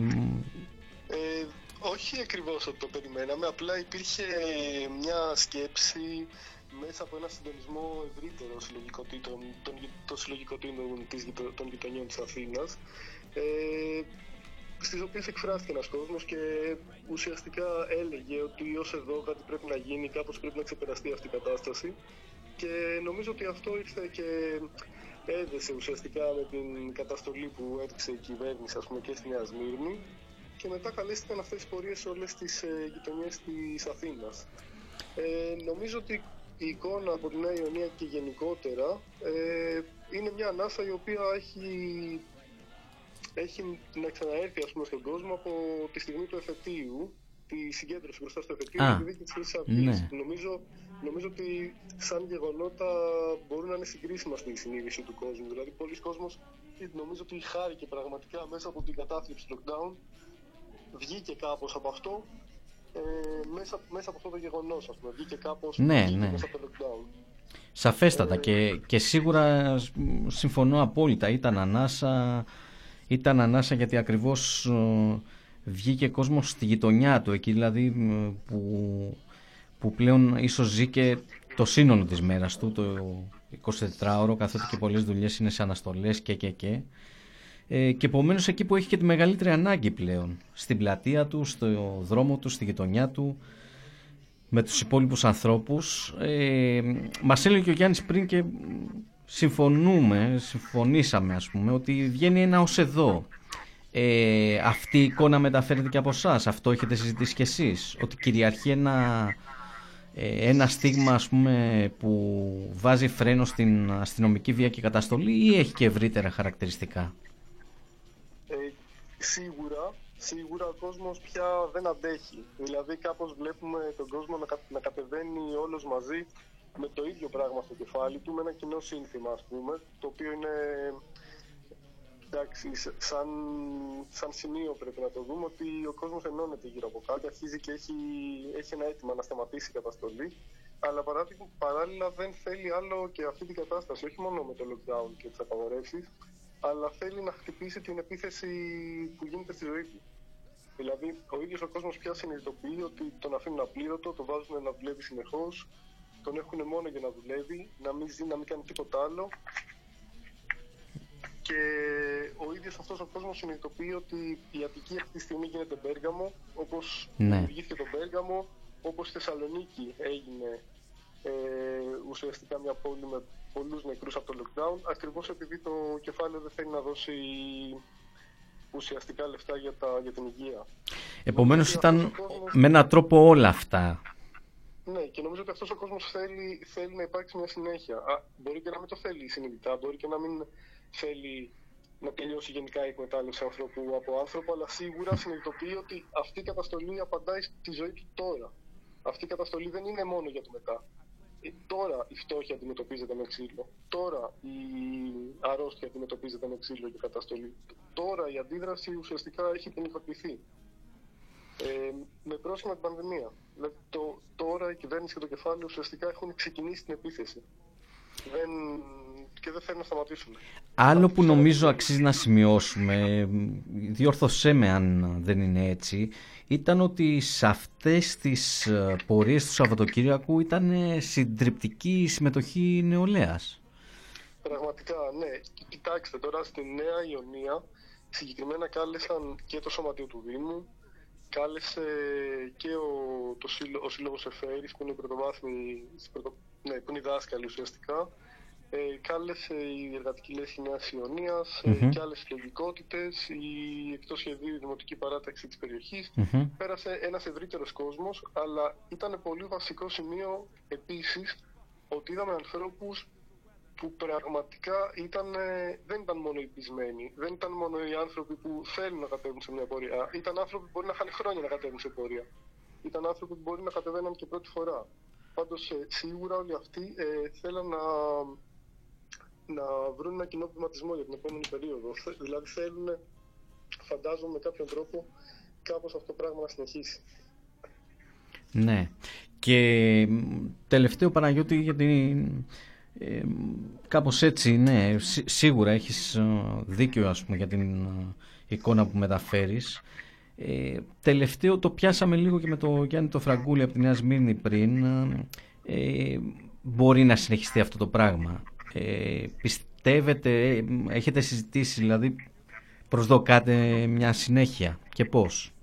Όχι ακριβώς ότι το περιμέναμε, απλά υπήρχε μια σκέψη μέσα από ένα συντονισμό ευρύτερο των συλλογικοτήτων των γειτονιών της Αθήνας, στις οποίες εκφράστηκε ένας κόσμος και ουσιαστικά έλεγε ότι ως εδώ κάτι πρέπει να γίνει, κάπως πρέπει να ξεπεραστεί αυτή η κατάσταση, και νομίζω ότι αυτό ήρθε και έδεσε ουσιαστικά με την καταστολή που έδειξε η κυβέρνηση, ας πούμε, και στη Νέα Σμύρνη, και μετά καλέστηκαν αυτές τις πορείες σε όλες τις γειτονιές της Αθήνας. Νομίζω ότι η εικόνα από τη Νέα Ιωνία και γενικότερα είναι μια ανάσα η οποία έχει να ξαναέρθει, ας πούμε, στον κόσμο από τη στιγμή του εφετείου, τη συγκέντρωση μπροστά στο εφετείο και τη δίκη της Χρυσής Αυγής. Ναι. Νομίζω ότι σαν γεγονότα μπορούν να είναι συγκρίσιμα στη συνείδηση του κόσμου. Δηλαδή, πολλοί κόσμος νομίζω ότι χάρηκε πραγματικά μέσα από την κατάθλιψη του lockdown, βγήκε κάπως από αυτό, μέσα από αυτό το γεγονός, ας πούμε, βγήκε κάπως μέσα από το lockdown. Σαφέστατα, και σίγουρα συμφωνώ απόλυτα, ήταν ανάσα γιατί ακριβώς βγήκε κόσμος στη γειτονιά του, εκεί δηλαδή που πλέον ίσως ζει και το σύνολο της μέρας του, το 24ωρο, καθότι και πολλές δουλειές είναι σε αναστολές και επομένως εκεί που έχει και τη μεγαλύτερη ανάγκη πλέον, στην πλατεία του, στο δρόμο του, στη γειτονιά του, με τους υπόλοιπους ανθρώπους. Μας έλεγε και ο Γιάννης πριν και συμφωνήσαμε, ας πούμε, ότι βγαίνει ένα ως εδώ. Αυτή η εικόνα μεταφέρεται και από εσάς, αυτό έχετε συζητήσει κι εσείς, ότι κυριαρχεί ένα στίγμα, ας πούμε, που βάζει φρένο στην αστυνομική βία και καταστολή, ή έχει και ευρύτερα χαρακτηριστικά? Σίγουρα ο κόσμος πια δεν αντέχει. Δηλαδή κάπως βλέπουμε τον κόσμο να κατεβαίνει όλος μαζί με το ίδιο πράγμα στο κεφάλι του, με ένα κοινό σύνθημα, ας πούμε, το οποίο είναι, εντάξει, σαν σημείο πρέπει να το δούμε, ότι ο κόσμος ενώνεται γύρω από κάτι, αρχίζει και έχει ένα αίτημα να σταματήσει η καταστολή, αλλά παράλληλα δεν θέλει άλλο και αυτή την κατάσταση, όχι μόνο με το lockdown και τις απαγορεύσεις, αλλά θέλει να χτυπήσει την επίθεση που γίνεται στη ζωή του. Δηλαδή, ο ίδιος ο κόσμος πια συνειδητοποιεί ότι τον αφήνουν απλήρωτο, τον βάζουν να δουλεύει συνεχώς, τον έχουν μόνο για να δουλεύει, να μην ζει, να μην κάνει τίποτα άλλο. Και ο ίδιος αυτός ο κόσμος συνειδητοποιεί ότι η Αττική αυτή τη στιγμή γίνεται Πέργαμο, όπως δημιουργήθηκε το Πέργαμο, όπως η Θεσσαλονίκη έγινε ουσιαστικά μια πόλη με πολλούς νεκρούς από το lockdown, ακριβώς επειδή το κεφάλαιο δεν θέλει να δώσει ουσιαστικά λεφτά για την υγεία. Επομένως ήταν με έναν τρόπο όλα αυτά. Ναι, και νομίζω ότι αυτός ο κόσμος θέλει να υπάρξει μια συνέχεια. Μπορεί και να μην το θέλει συνειδητά, μπορεί και να μην θέλει να τελειώσει γενικά η εκμετάλλευση από άνθρωπο, αλλά σίγουρα συνειδητοποιεί ότι αυτή η καταστολή απαντάει στη ζωή του τώρα. Αυτή η καταστολή δεν είναι μόνο για το μετά. Τώρα η φτώχεια αντιμετωπίζεται με ξύλο. Τώρα η αρρώστια αντιμετωπίζεται με ξύλο και καταστολή. Τώρα η αντίδραση ουσιαστικά έχει ποινικοποιηθεί. Με πρόσχημα την πανδημία. Δηλαδή τώρα η κυβέρνηση και το κεφάλαιο ουσιαστικά έχουν ξεκινήσει την επίθεση. Και δεν θέλουν να σταματήσουν. Άλλο που νομίζω αξίζει να σημειώσουμε, διόρθωσέ με αν δεν είναι έτσι, ήταν ότι σε αυτές τις πορείες του Σαββατοκύριακου ήταν συντριπτική συμμετοχή νεολαίας. Πραγματικά, ναι. Κοιτάξτε, τώρα στη Νέα Ιωνία συγκεκριμένα κάλεσαν και το Σωματείο του Δήμου, κάλεσε και ο Σύλλογος Εφέρης, που είναι που είναι οι δάσκαλοι ουσιαστικά. Κάλεσε η Εργατική Λέσχη Νέας Ιωνίας και άλλες συλλογικότητες, η εκτός σχεδίου Δημοτική Παράταξη της περιοχής. Πέρασε ένας ευρύτερος κόσμος, αλλά ήταν πολύ βασικό σημείο επίσης ότι είδαμε ανθρώπους που πραγματικά δεν ήταν μόνο οι πεισμένοι, δεν ήταν μόνο οι άνθρωποι που θέλουν να κατέβουν σε μια πορεία. Ήταν άνθρωποι που μπορεί να είχαν χρόνια να κατέβουν σε πορεία. Ήταν άνθρωποι που μπορεί να κατεβαίναν και πρώτη φορά. Πάντως σίγουρα όλοι αυτοί θέλαν να βρουν ένα κοινό βηματισμό για την επόμενη περίοδο. Δηλαδή θέλουν, φαντάζομαι με κάποιον τρόπο, κάπως αυτό το πράγμα να συνεχίσει. Ναι. Και τελευταίο, Παναγιώτη, γιατί κάπως έτσι, ναι, σίγουρα έχεις δίκιο, ας πούμε, για την εικόνα που μεταφέρεις. Τελευταίο, το πιάσαμε λίγο και με το Γιάννη το Φραγκούλη από τη Νέα Σμύρνη πριν. Μπορεί να συνεχιστεί αυτό το πράγμα? Πιστεύετε, έχετε συζητήσει, δηλαδή προσδοκάτε μια συνέχεια και πώς?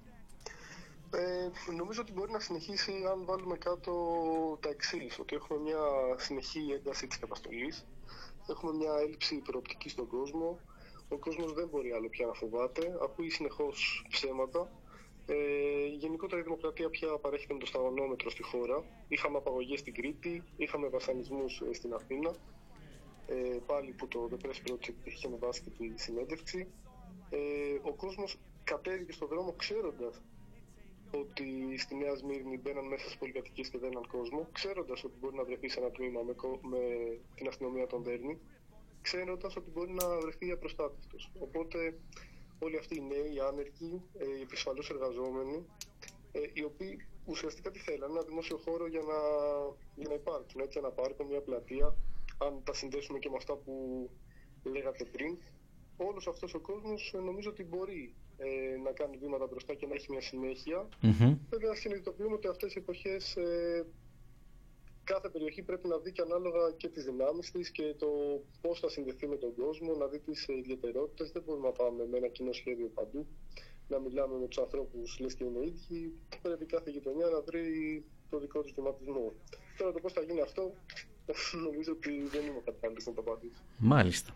Νομίζω ότι μπορεί να συνεχίσει αν βάλουμε κάτω τα εξής, ότι έχουμε μια συνεχή ένταση της καταστολής, έχουμε μια έλλειψη προοπτικής στον κόσμο, ο κόσμος δεν μπορεί άλλο πια να φοβάται, ακούει συνεχώς ψέματα. Γενικότερα η δημοκρατία πια παρέχεται με το σταγονόμετρο στη χώρα. Είχαμε απαγωγές στην Κρήτη, είχαμε βασανισμούς στην Αθήνα, πάλι που το The Press Project είχε με βάση και τη συνέντευξη. Ο κόσμος κατέβηκε στον δρόμο ξέροντας ότι στη Νέα Σμύρνη μπαίναν μέσα στις πολυκατοικίες και δέναν κόσμο, ξέροντας ότι μπορεί να βρεθεί σε ένα τμήμα με την αστυνομία των δέρνει, ξέροντας ότι μπορεί να βρεθεί απροστάτευτος. Οπότε όλοι αυτοί οι νέοι, οι άνεργοι, οι επισφαλώς εργαζόμενοι, οι οποίοι ουσιαστικά τι θέλανε, ένα δημόσιο χώρο για να υπάρξουν, έτσι, ένα πάρκο, μια πλατεία, αν τα συνδέσουμε και με αυτά που λέγατε πριν. Όλος αυτός ο κόσμος νομίζω ότι μπορεί να κάνει βήματα μπροστά και να έχει μια συνέχεια. Βέβαια συνειδητοποιούμε ότι αυτές οι εποχές κάθε περιοχή πρέπει να δει και ανάλογα και τις δυνάμεις της και το πώς θα συνδεθεί με τον κόσμο, να δει τις ιδιαιτερότητες. Δεν μπορούμε να πάμε με ένα κοινό σχέδιο παντού, να μιλάμε με τους ανθρώπους λες και είναι ίδιοι. Πρέπει κάθε γειτονιά να βρει το δικό του βηματισμό. Τώρα το πώς θα γίνει αυτό, νομίζω ότι δεν είμαι κατάλληλος να το απαντήσω. Μάλιστα.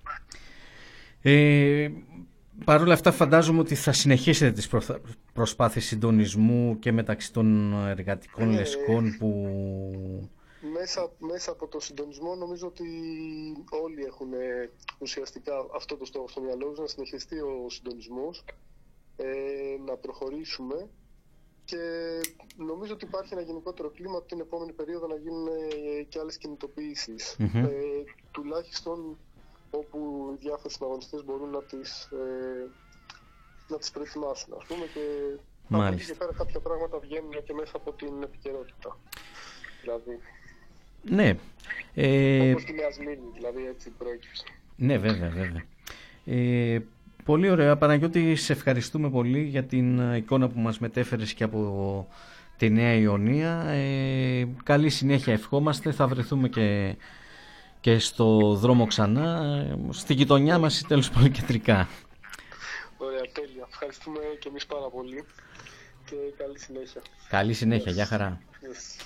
Παρ' όλα αυτά φαντάζομαι ότι θα συνεχίσετε τις προσπάθειες συντονισμού και μεταξύ των εργατικών λεσκών που... Μέσα από το συντονισμό νομίζω ότι όλοι έχουν ουσιαστικά αυτό το στόχο στο μυαλό τους, να συνεχιστεί ο συντονισμός, να προχωρήσουμε και νομίζω ότι υπάρχει ένα γενικότερο κλίμα την επόμενη περίοδο να γίνουν και άλλες κινητοποιήσεις. Τουλάχιστον όπου οι διάφοροι συναγωνιστές μπορούν να τις προετοιμάσουν, ας πούμε, και από εκεί και πέρα κάποια πράγματα βγαίνουν και μέσα από την επικαιρότητα. Δηλαδή, ναι. όπως τη Νέα Σμύρνη, δηλαδή έτσι προέκυψε. Ναι, βέβαια. Πολύ ωραία. Παναγιώτη, σε ευχαριστούμε πολύ για την εικόνα που μας μετέφερες και από τη Νέα Ιωνία. Καλή συνέχεια ευχόμαστε. Θα βρεθούμε και στο δρόμο ξανά, στη γειτονιά μας ή τέλος πάντων κεντρικά. Ωραία, τέλεια. Ευχαριστούμε και εμείς πάρα πολύ και καλή συνέχεια. Καλή συνέχεια, γεια χαρά. Yes.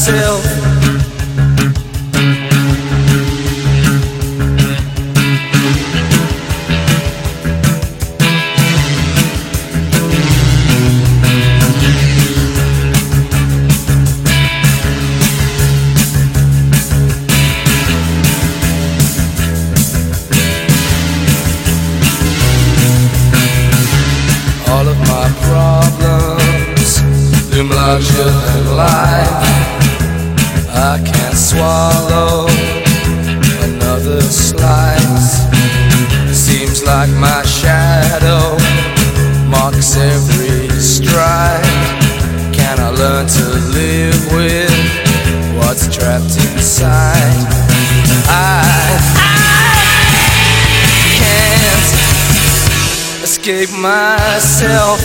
myself. All of my problems loom larger than life. I can't swallow another slice. Seems like my shadow marks every stride. Can I learn to live with what's trapped inside? I can't escape myself.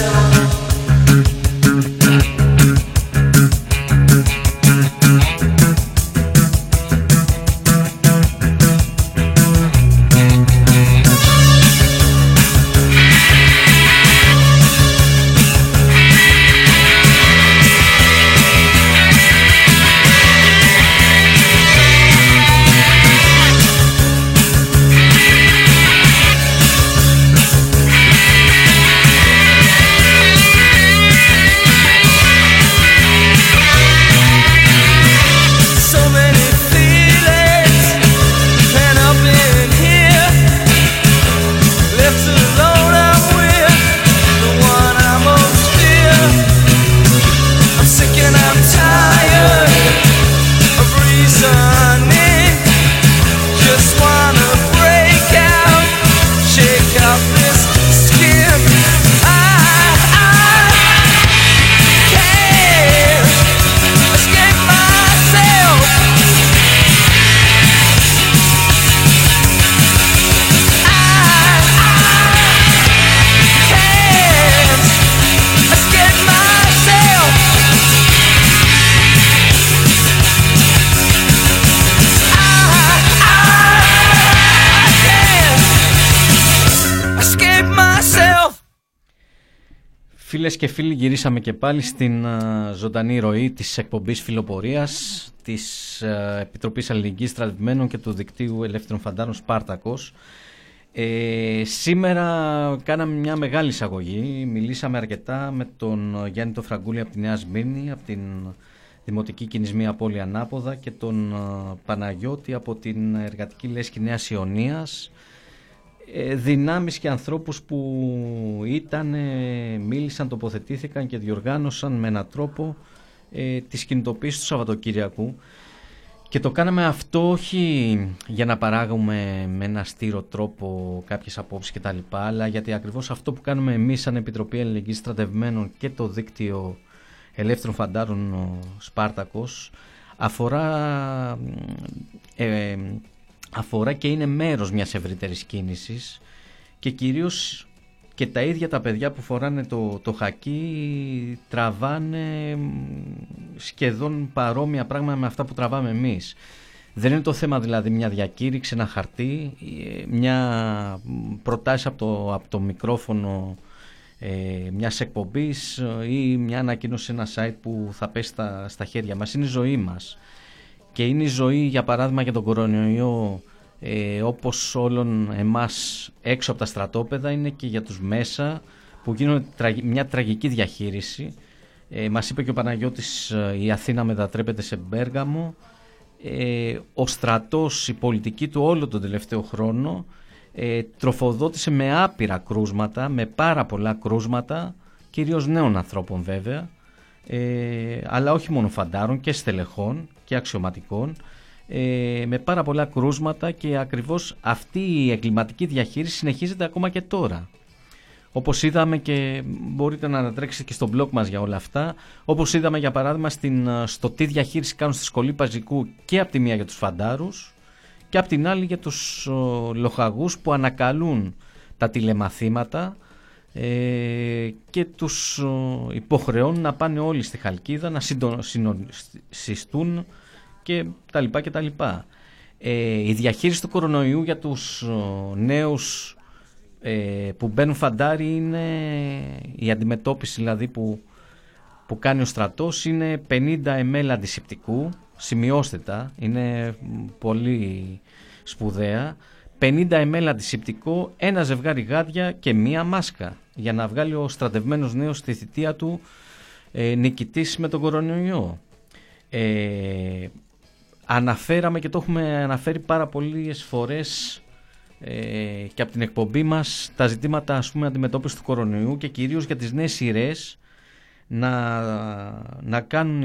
Φίλες και φίλοι, γυρίσαμε και πάλι στην ζωντανή ροή της εκπομπής Φιλοπορίας της Επιτροπής Αλληλεγγύης Στρατευμένων και του Δικτύου Ελεύθερων Φαντάρων Σπάρτακος. Σήμερα κάναμε μια μεγάλη εισαγωγή. Μιλήσαμε αρκετά με τον Γιάννη το Φραγκούλη από τη Νέα Σμύρνη, από την Δημοτική Κινησμή Απόλλη Ανάποδα, και τον Παναγιώτη από την Εργατική Λέσχη Νέας Ιωνίας. Δυνάμεις και ανθρώπους που μίλησαν, τοποθετήθηκαν και διοργάνωσαν με έναν τρόπο τις κινητοποίησεις του Σαββατοκύριακου, και το κάναμε αυτό όχι για να παράγουμε με ένα στήρο τρόπο κάποιες απόψεις κτλ, αλλά γιατί ακριβώς αυτό που κάνουμε εμείς σαν Επιτροπή Αλληλεγγύης Στρατευμένων και το Δίκτυο Ελεύθερων Φαντάρων Σπάρτακος αφορά και είναι μέρος μιας ευρύτερης κίνησης, και κυρίως και τα ίδια τα παιδιά που φοράνε το χακί τραβάνε σχεδόν παρόμοια πράγματα με αυτά που τραβάμε εμείς. Δεν είναι το θέμα δηλαδή μια διακήρυξη, ένα χαρτί, μια προτάση από το μικρόφωνο μιας εκπομπής ή μια ανακοίνωση σε ένα site που θα πέσει στα χέρια μας. Είναι η ζωή μας. Και είναι η ζωή, για παράδειγμα, για τον κορονοϊό, όπως όλων εμάς έξω από τα στρατόπεδα, είναι και για τους μέσα που γίνονται μια τραγική διαχείριση. Μας είπε και ο Παναγιώτης, η Αθήνα μετατρέπεται σε Μπέργαμο. Ο στρατός, η πολιτική του όλο τον τελευταίο χρόνο τροφοδότησε με άπειρα κρούσματα, με πάρα πολλά κρούσματα, κυρίως νέων ανθρώπων βέβαια, αλλά όχι μόνο φαντάρων, και στελεχών και αξιωματικών, με πάρα πολλά κρούσματα, και ακριβώς αυτή η εγκληματική διαχείριση συνεχίζεται ακόμα και τώρα. Όπως είδαμε, και μπορείτε να ανατρέξετε και στο blog μας για όλα αυτά, όπως είδαμε για παράδειγμα στο τι διαχείριση κάνουν στη Σχολή Παζικού, και από τη μία για τους φαντάρους και από την άλλη για τους λοχαγούς που ανακαλούν τα τηλεμαθήματα και τους υποχρεώνουν να πάνε όλοι στη Χαλκίδα, να συστούν και τα λοιπά και τα λοιπά. Η διαχείριση του κορονοϊού για τους νέους που μπαίνουν φαντάρι είναι η αντιμετώπιση δηλαδή που που κάνει ο στρατός είναι 50 ml αντισηπτικού, σημειώστε τα, είναι πολύ σπουδαία, 50 ml αντισηπτικό, ένα ζευγάρι γάντια και μία μάσκα, για να βγάλει ο στρατευμένος νέος στη θητεία του νικητής με τον κορονοϊό. Αναφέραμε και το έχουμε αναφέρει πάρα πολλές φορές και από την εκπομπή μας τα ζητήματα, ας πούμε, αντιμετώπισης του κορονοϊού και κυρίως για τις νέες σειρές να κάνουν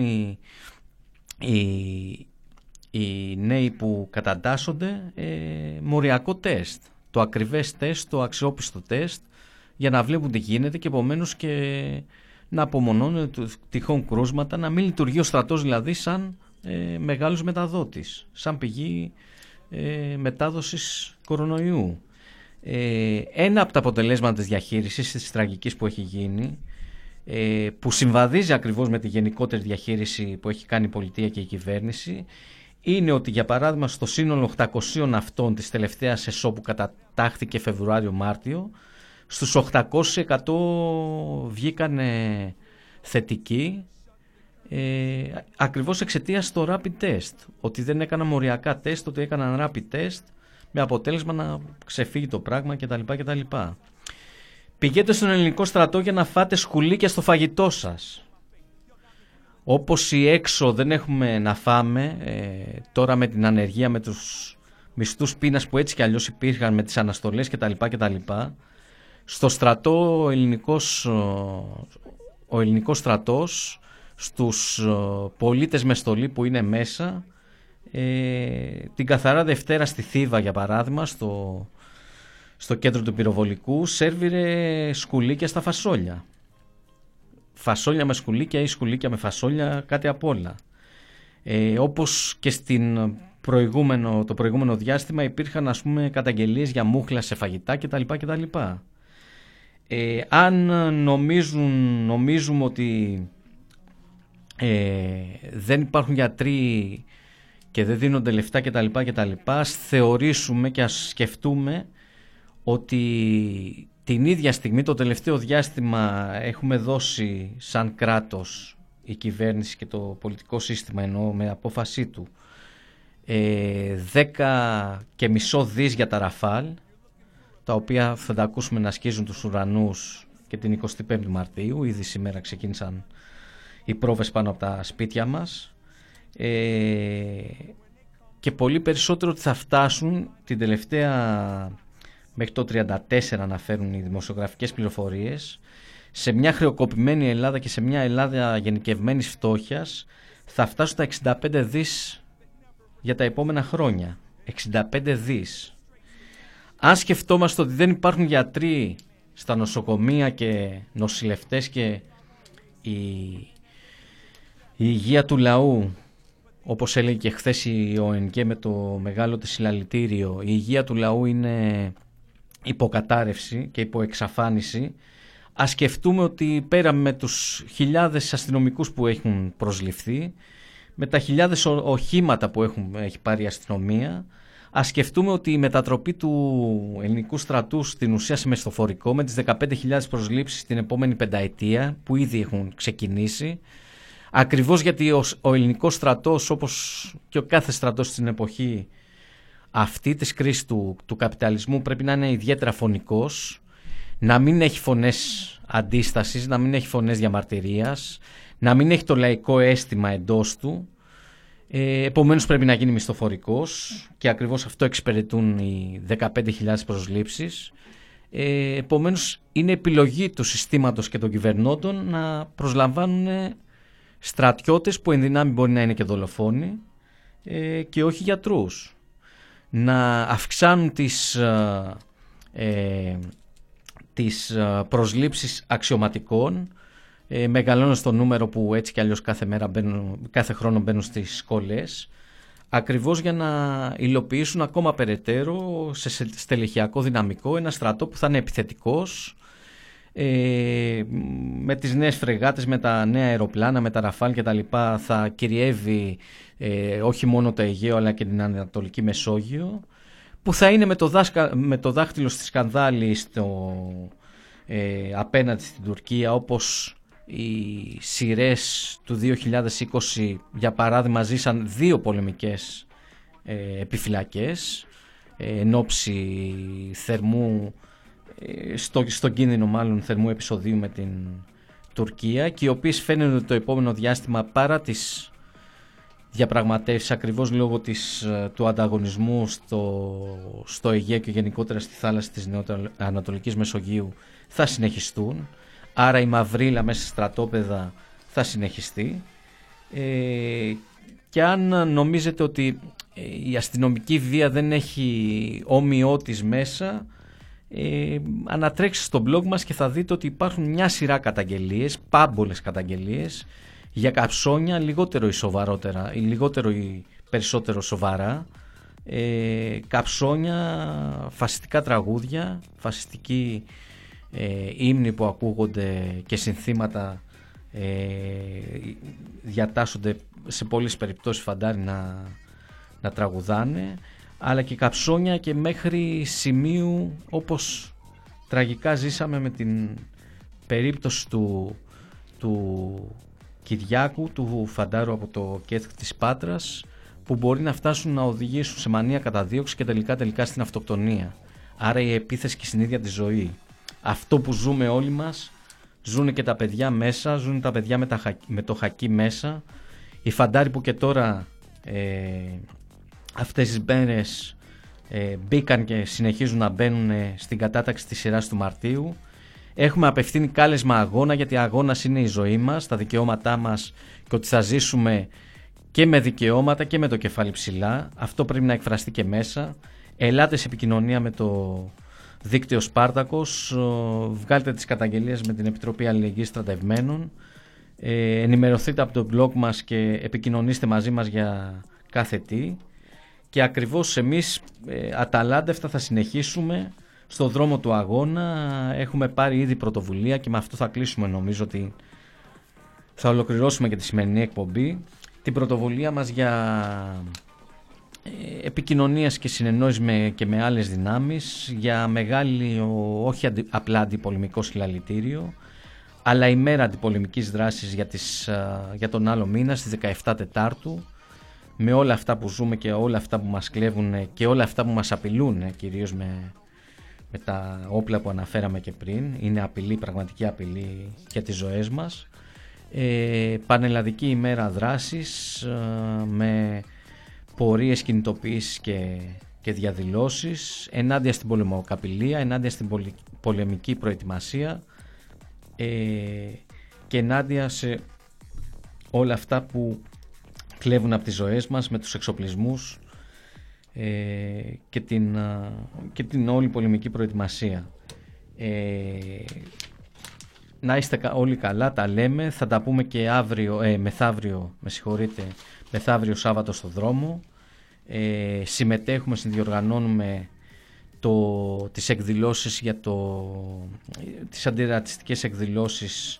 οι νέοι που κατατάσσονται μοριακό τεστ, το ακριβές τεστ, το αξιόπιστο τεστ, για να βλέπουν τι γίνεται και επομένως και να απομονώνουν τυχόν κρούσματα, να μην λειτουργεί ο στρατός δηλαδή σαν μεγάλος μεταδότης, σαν πηγή μετάδοσης κορονοϊού. Ένα από τα αποτελέσματα της διαχείρισης της τραγικής που έχει γίνει, που συμβαδίζει ακριβώς με τη γενικότερη διαχείριση που έχει κάνει η πολιτεία και η κυβέρνηση, είναι ότι για παράδειγμα στο σύνολο 800 αυτών της τελευταίας ΕΣΟ που κατατάχθηκε Φεβρουάριο-Μάρτιο, στους 800% βγήκαν θετικοί, ακριβώς εξαιτίας το rapid test, ότι δεν έκαναν μοριακά τεστ, ότι έκαναν rapid test, με αποτέλεσμα να ξεφύγει το πράγμα κτλ. Πηγαίνετε στον ελληνικό στρατό για να φάτε σκουλίκια στο φαγητό σας. Όπως οι έξω δεν έχουμε να φάμε, τώρα με την ανεργία, με τους μισθούς πείνας που έτσι κι αλλιώς υπήρχαν, με τις αναστολές κτλ. Στο στρατό ο ελληνικός στρατός, στους πολίτες με στολή που είναι μέσα, την καθαρά Δευτέρα στη Θήβα για παράδειγμα, στο κέντρο του πυροβολικού, σέρβιρε σκουλίκια στα φασόλια. Φασόλια με σκουλίκια ή σκουλίκια με φασόλια, κάτι απ' όλα. Όπως και το προηγούμενο διάστημα υπήρχαν, ας πούμε, καταγγελίες για μούχλα σε φαγητά κτλ. Αν νομίζουμε ότι δεν υπάρχουν γιατροί και δεν δίνονται λεφτά κτλ, ας θεωρήσουμε και ας σκεφτούμε ότι την ίδια στιγμή, το τελευταίο διάστημα, έχουμε δώσει σαν κράτος, η κυβέρνηση και το πολιτικό σύστημα εννοώ με απόφασή του, 10,5 δις για τα Ραφάλ, τα οποία θα τα ακούσουμε να σκίζουν τους ουρανούς και την 25η Μαρτίου. Ήδη σήμερα ξεκίνησαν οι πρόβες πάνω από τα σπίτια μας, και πολύ περισσότερο ότι θα φτάσουν την τελευταία, μέχρι το 34 αναφέρουν οι δημοσιογραφικές πληροφορίες, σε μια χρεοκοπημένη Ελλάδα και σε μια Ελλάδα γενικευμένης φτώχειας θα φτάσουν τα 65 δις για τα επόμενα χρόνια. 65 δις. Αν σκεφτόμαστε ότι δεν υπάρχουν γιατροί στα νοσοκομεία και νοσηλευτές και η υγεία του λαού, όπως έλεγε και χθες η ΟΕΝΚΕ με το μεγάλο της συλλαλητήριο, η υγεία του λαού είναι υποκατάρρευση και υποεξαφάνιση, ας σκεφτούμε ότι πέρα με τους χιλιάδες αστυνομικούς που έχουν προσληφθεί, με τα χιλιάδες οχήματα που έχει πάρει η αστυνομία, ας σκεφτούμε ότι η μετατροπή του ελληνικού στρατού στην ουσία σε μισθοφορικό, με τις 15.000 προσλήψεις την επόμενη πενταετία που ήδη έχουν ξεκινήσει, ακριβώς γιατί ο ελληνικός στρατός, όπως και ο κάθε στρατός στην εποχή αυτή της κρίσης του καπιταλισμού, πρέπει να είναι ιδιαίτερα φωνικός, να μην έχει φωνές αντίστασης, να μην έχει φωνές διαμαρτυρίας, να μην έχει το λαϊκό αίσθημα εντός του. Επομένως πρέπει να γίνει μισθοφορικός και ακριβώς αυτό εξυπηρετούν οι 15.000 προσλήψεις. Επομένως είναι επιλογή του συστήματος και των κυβερνώντων να προσλαμβάνουν στρατιώτες που εν δυνάμει μπορεί να είναι και δολοφόνοι, και όχι γιατρούς. Να αυξάνουν τις προσλήψεις αξιωματικών, μεγαλώνοντας το νούμερο που έτσι κι αλλιώς κάθε χρόνο μπαίνουν στις σχολές, ακριβώς για να υλοποιήσουν ακόμα περαιτέρω σε στελεχειακό δυναμικό ένα στρατό που θα είναι επιθετικός, με τις νέες φρεγάτες, με τα νέα αεροπλάνα, με τα Ραφάλ και τα λοιπά, θα κυριεύει όχι μόνο το Αιγαίο αλλά και την Ανατολική Μεσόγειο, που θα είναι με το δάχτυλο στη σκανδάλη απέναντι στην Τουρκία, όπως Οι σειρές του 2020, για παράδειγμα, ζήσαν 2 πολεμικές επιφυλακές εν όψη θερμού, στο κίνδυνο μάλλον θερμού επεισοδίου με την Τουρκία, και οι οποίες φαίνεται ότι το επόμενο διάστημα, παρά τις διαπραγματεύσεις, ακριβώς λόγω του ανταγωνισμού στο Αιγαίο και γενικότερα στη θάλασσα της Νοτιοανατολικής Μεσογείου, θα συνεχιστούν. Άρα η μαυρίλα μέσα στα στρατόπεδα θα συνεχιστεί. Και αν νομίζετε ότι η αστυνομική βία δεν έχει όμοιό της μέσα, ανατρέξτε στο blog μας και θα δείτε ότι υπάρχουν μια σειρά καταγγελίες, πάμπολες καταγγελίες, για καψόνια λιγότερο ή σοβαρότερα, ή λιγότερο ή περισσότερο σοβαρά, καψόνια, φασιστικά τραγούδια, φασιστικοί ύμνοι που ακούγονται και συνθήματα διατάσσονται σε πολλές περιπτώσεις φαντάρι να τραγουδάνε, αλλά και καψόνια και μέχρι σημείου, όπως τραγικά ζήσαμε με την περίπτωση του Κυριάκου, του φαντάρου από το ΚΕΘ της Πάτρας, που μπορεί να φτάσουν να οδηγήσουν σε μανία καταδίωξη και τελικά στην αυτοκτονία. Άρα η επίθεση και στην ίδια τη ζωή. Αυτό που ζούμε όλοι μας, ζουν και τα παιδιά μέσα, ζουν τα παιδιά με το χακί μέσα. Οι φαντάροι που και τώρα αυτές τις μέρες μπήκαν και συνεχίζουν να μπαίνουν στην κατάταξη της σειράς του Μαρτίου. Έχουμε απευθύνει κάλεσμα αγώνα, γιατί αγώνας είναι η ζωή μας, τα δικαιώματά μας, και ότι θα ζήσουμε και με δικαιώματα και με το κεφάλι ψηλά. Αυτό πρέπει να εκφραστεί και μέσα. Ελάτε σε επικοινωνία με το δίκτυο Σπάρτακος, βγάλτε τις καταγγελίες με την Επιτροπή Αλληλεγγύης Στρατευμένων, ενημερωθείτε από το blog μας και επικοινωνήστε μαζί μας για κάθε τι. Και ακριβώς εμείς αταλάντευτα θα συνεχίσουμε στο δρόμο του αγώνα. Έχουμε πάρει ήδη πρωτοβουλία και με αυτό θα κλείσουμε, νομίζω ότι θα ολοκληρώσουμε και τη σημερινή εκπομπή. Την πρωτοβουλία μας για επικοινωνίας και συνεννόηση και με άλλες δυνάμεις, για μεγάλη, όχι απλά αντιπολεμικό συλλαλητήριο, αλλά ημέρα αντιπολεμικής δράσης για τον άλλο μήνα, στις 17 Τετάρτου, με όλα αυτά που ζούμε και όλα αυτά που μας κλέβουν και όλα αυτά που μας απειλούν, κυρίως με τα όπλα που αναφέραμε και πριν. Είναι απειλή, πραγματική απειλή για τις ζωές μας. Πανελλαδική ημέρα δράσης, με πορείες, κινητοποιήσεις και διαδηλώσεις ενάντια στην πολεμοκαπηλεία, ενάντια στην πολεμική προετοιμασία και ενάντια σε όλα αυτά που κλέβουν από τις ζωές μας με τους εξοπλισμούς και την όλη πολεμική προετοιμασία. Να είστε όλοι καλά, τα λέμε, θα τα πούμε και μεθαύριο Σάββατο στο δρόμο. Συμμετέχουμε, συνδιοργανώνουμε τις εκδηλώσεις τις αντιρατσιστικές εκδηλώσεις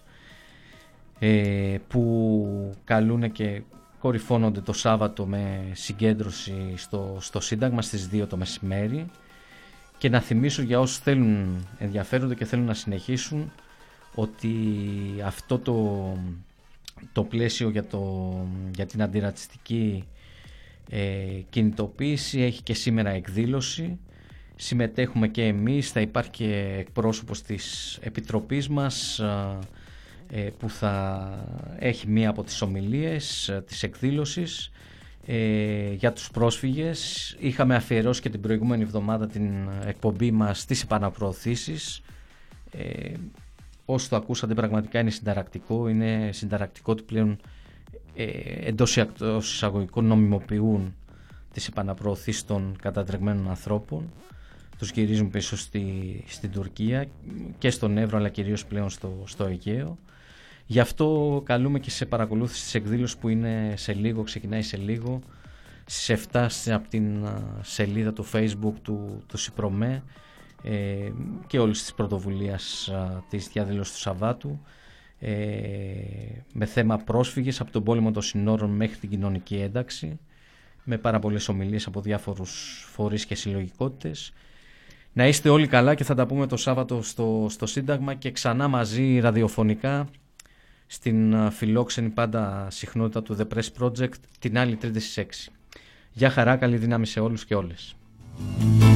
που καλούν και κορυφώνονται το Σάββατο με συγκέντρωση στο Σύνταγμα στις 2 το μεσημέρι. Και να θυμίσω για όσους ενδιαφέρονται και θέλουν να συνεχίσουν, ότι αυτό το πλαίσιο για την αντιρατσιστική κινητοποίηση έχει και σήμερα εκδήλωση. Συμμετέχουμε και εμείς, θα υπάρχει και εκπρόσωπος της Επιτροπής μας που θα έχει μία από τις ομιλίες της εκδήλωσης για τους πρόσφυγες. Είχαμε αφιερώσει και την προηγούμενη εβδομάδα την εκπομπή μας στις επαναπροωθήσεις. Όσοι το ακούσατε, πραγματικά είναι συνταρακτικό ότι πλέον εντός εισαγωγικών νομιμοποιούν τις επαναπροωθήσεις των κατατρεγμένων ανθρώπων, τους γυρίζουν πίσω στην Τουρκία και στον Εύρο, αλλά κυρίως πλέον στο Αιγαίο. Γι' αυτό καλούμε και σε παρακολούθηση της εκδήλωσης που είναι ξεκινάει σε λίγο, στις 7 από την σελίδα του Facebook του ΣΥΠΡΟΜΕ και όλης της πρωτοβουλίας της διαδήλωσης του Σαββάτου, με θέμα πρόσφυγες από τον πόλεμο των συνόρων μέχρι την κοινωνική ένταξη, με πάρα πολλές ομιλίες από διάφορους φορείς και συλλογικότητες. Να είστε όλοι καλά και θα τα πούμε το Σάββατο στο Σύνταγμα και ξανά μαζί ραδιοφωνικά στην φιλόξενη πάντα συχνότητα του The Press Project την άλλη Τρίτη στις 6. Γεια χαρά, καλή δύναμη σε όλους και όλες.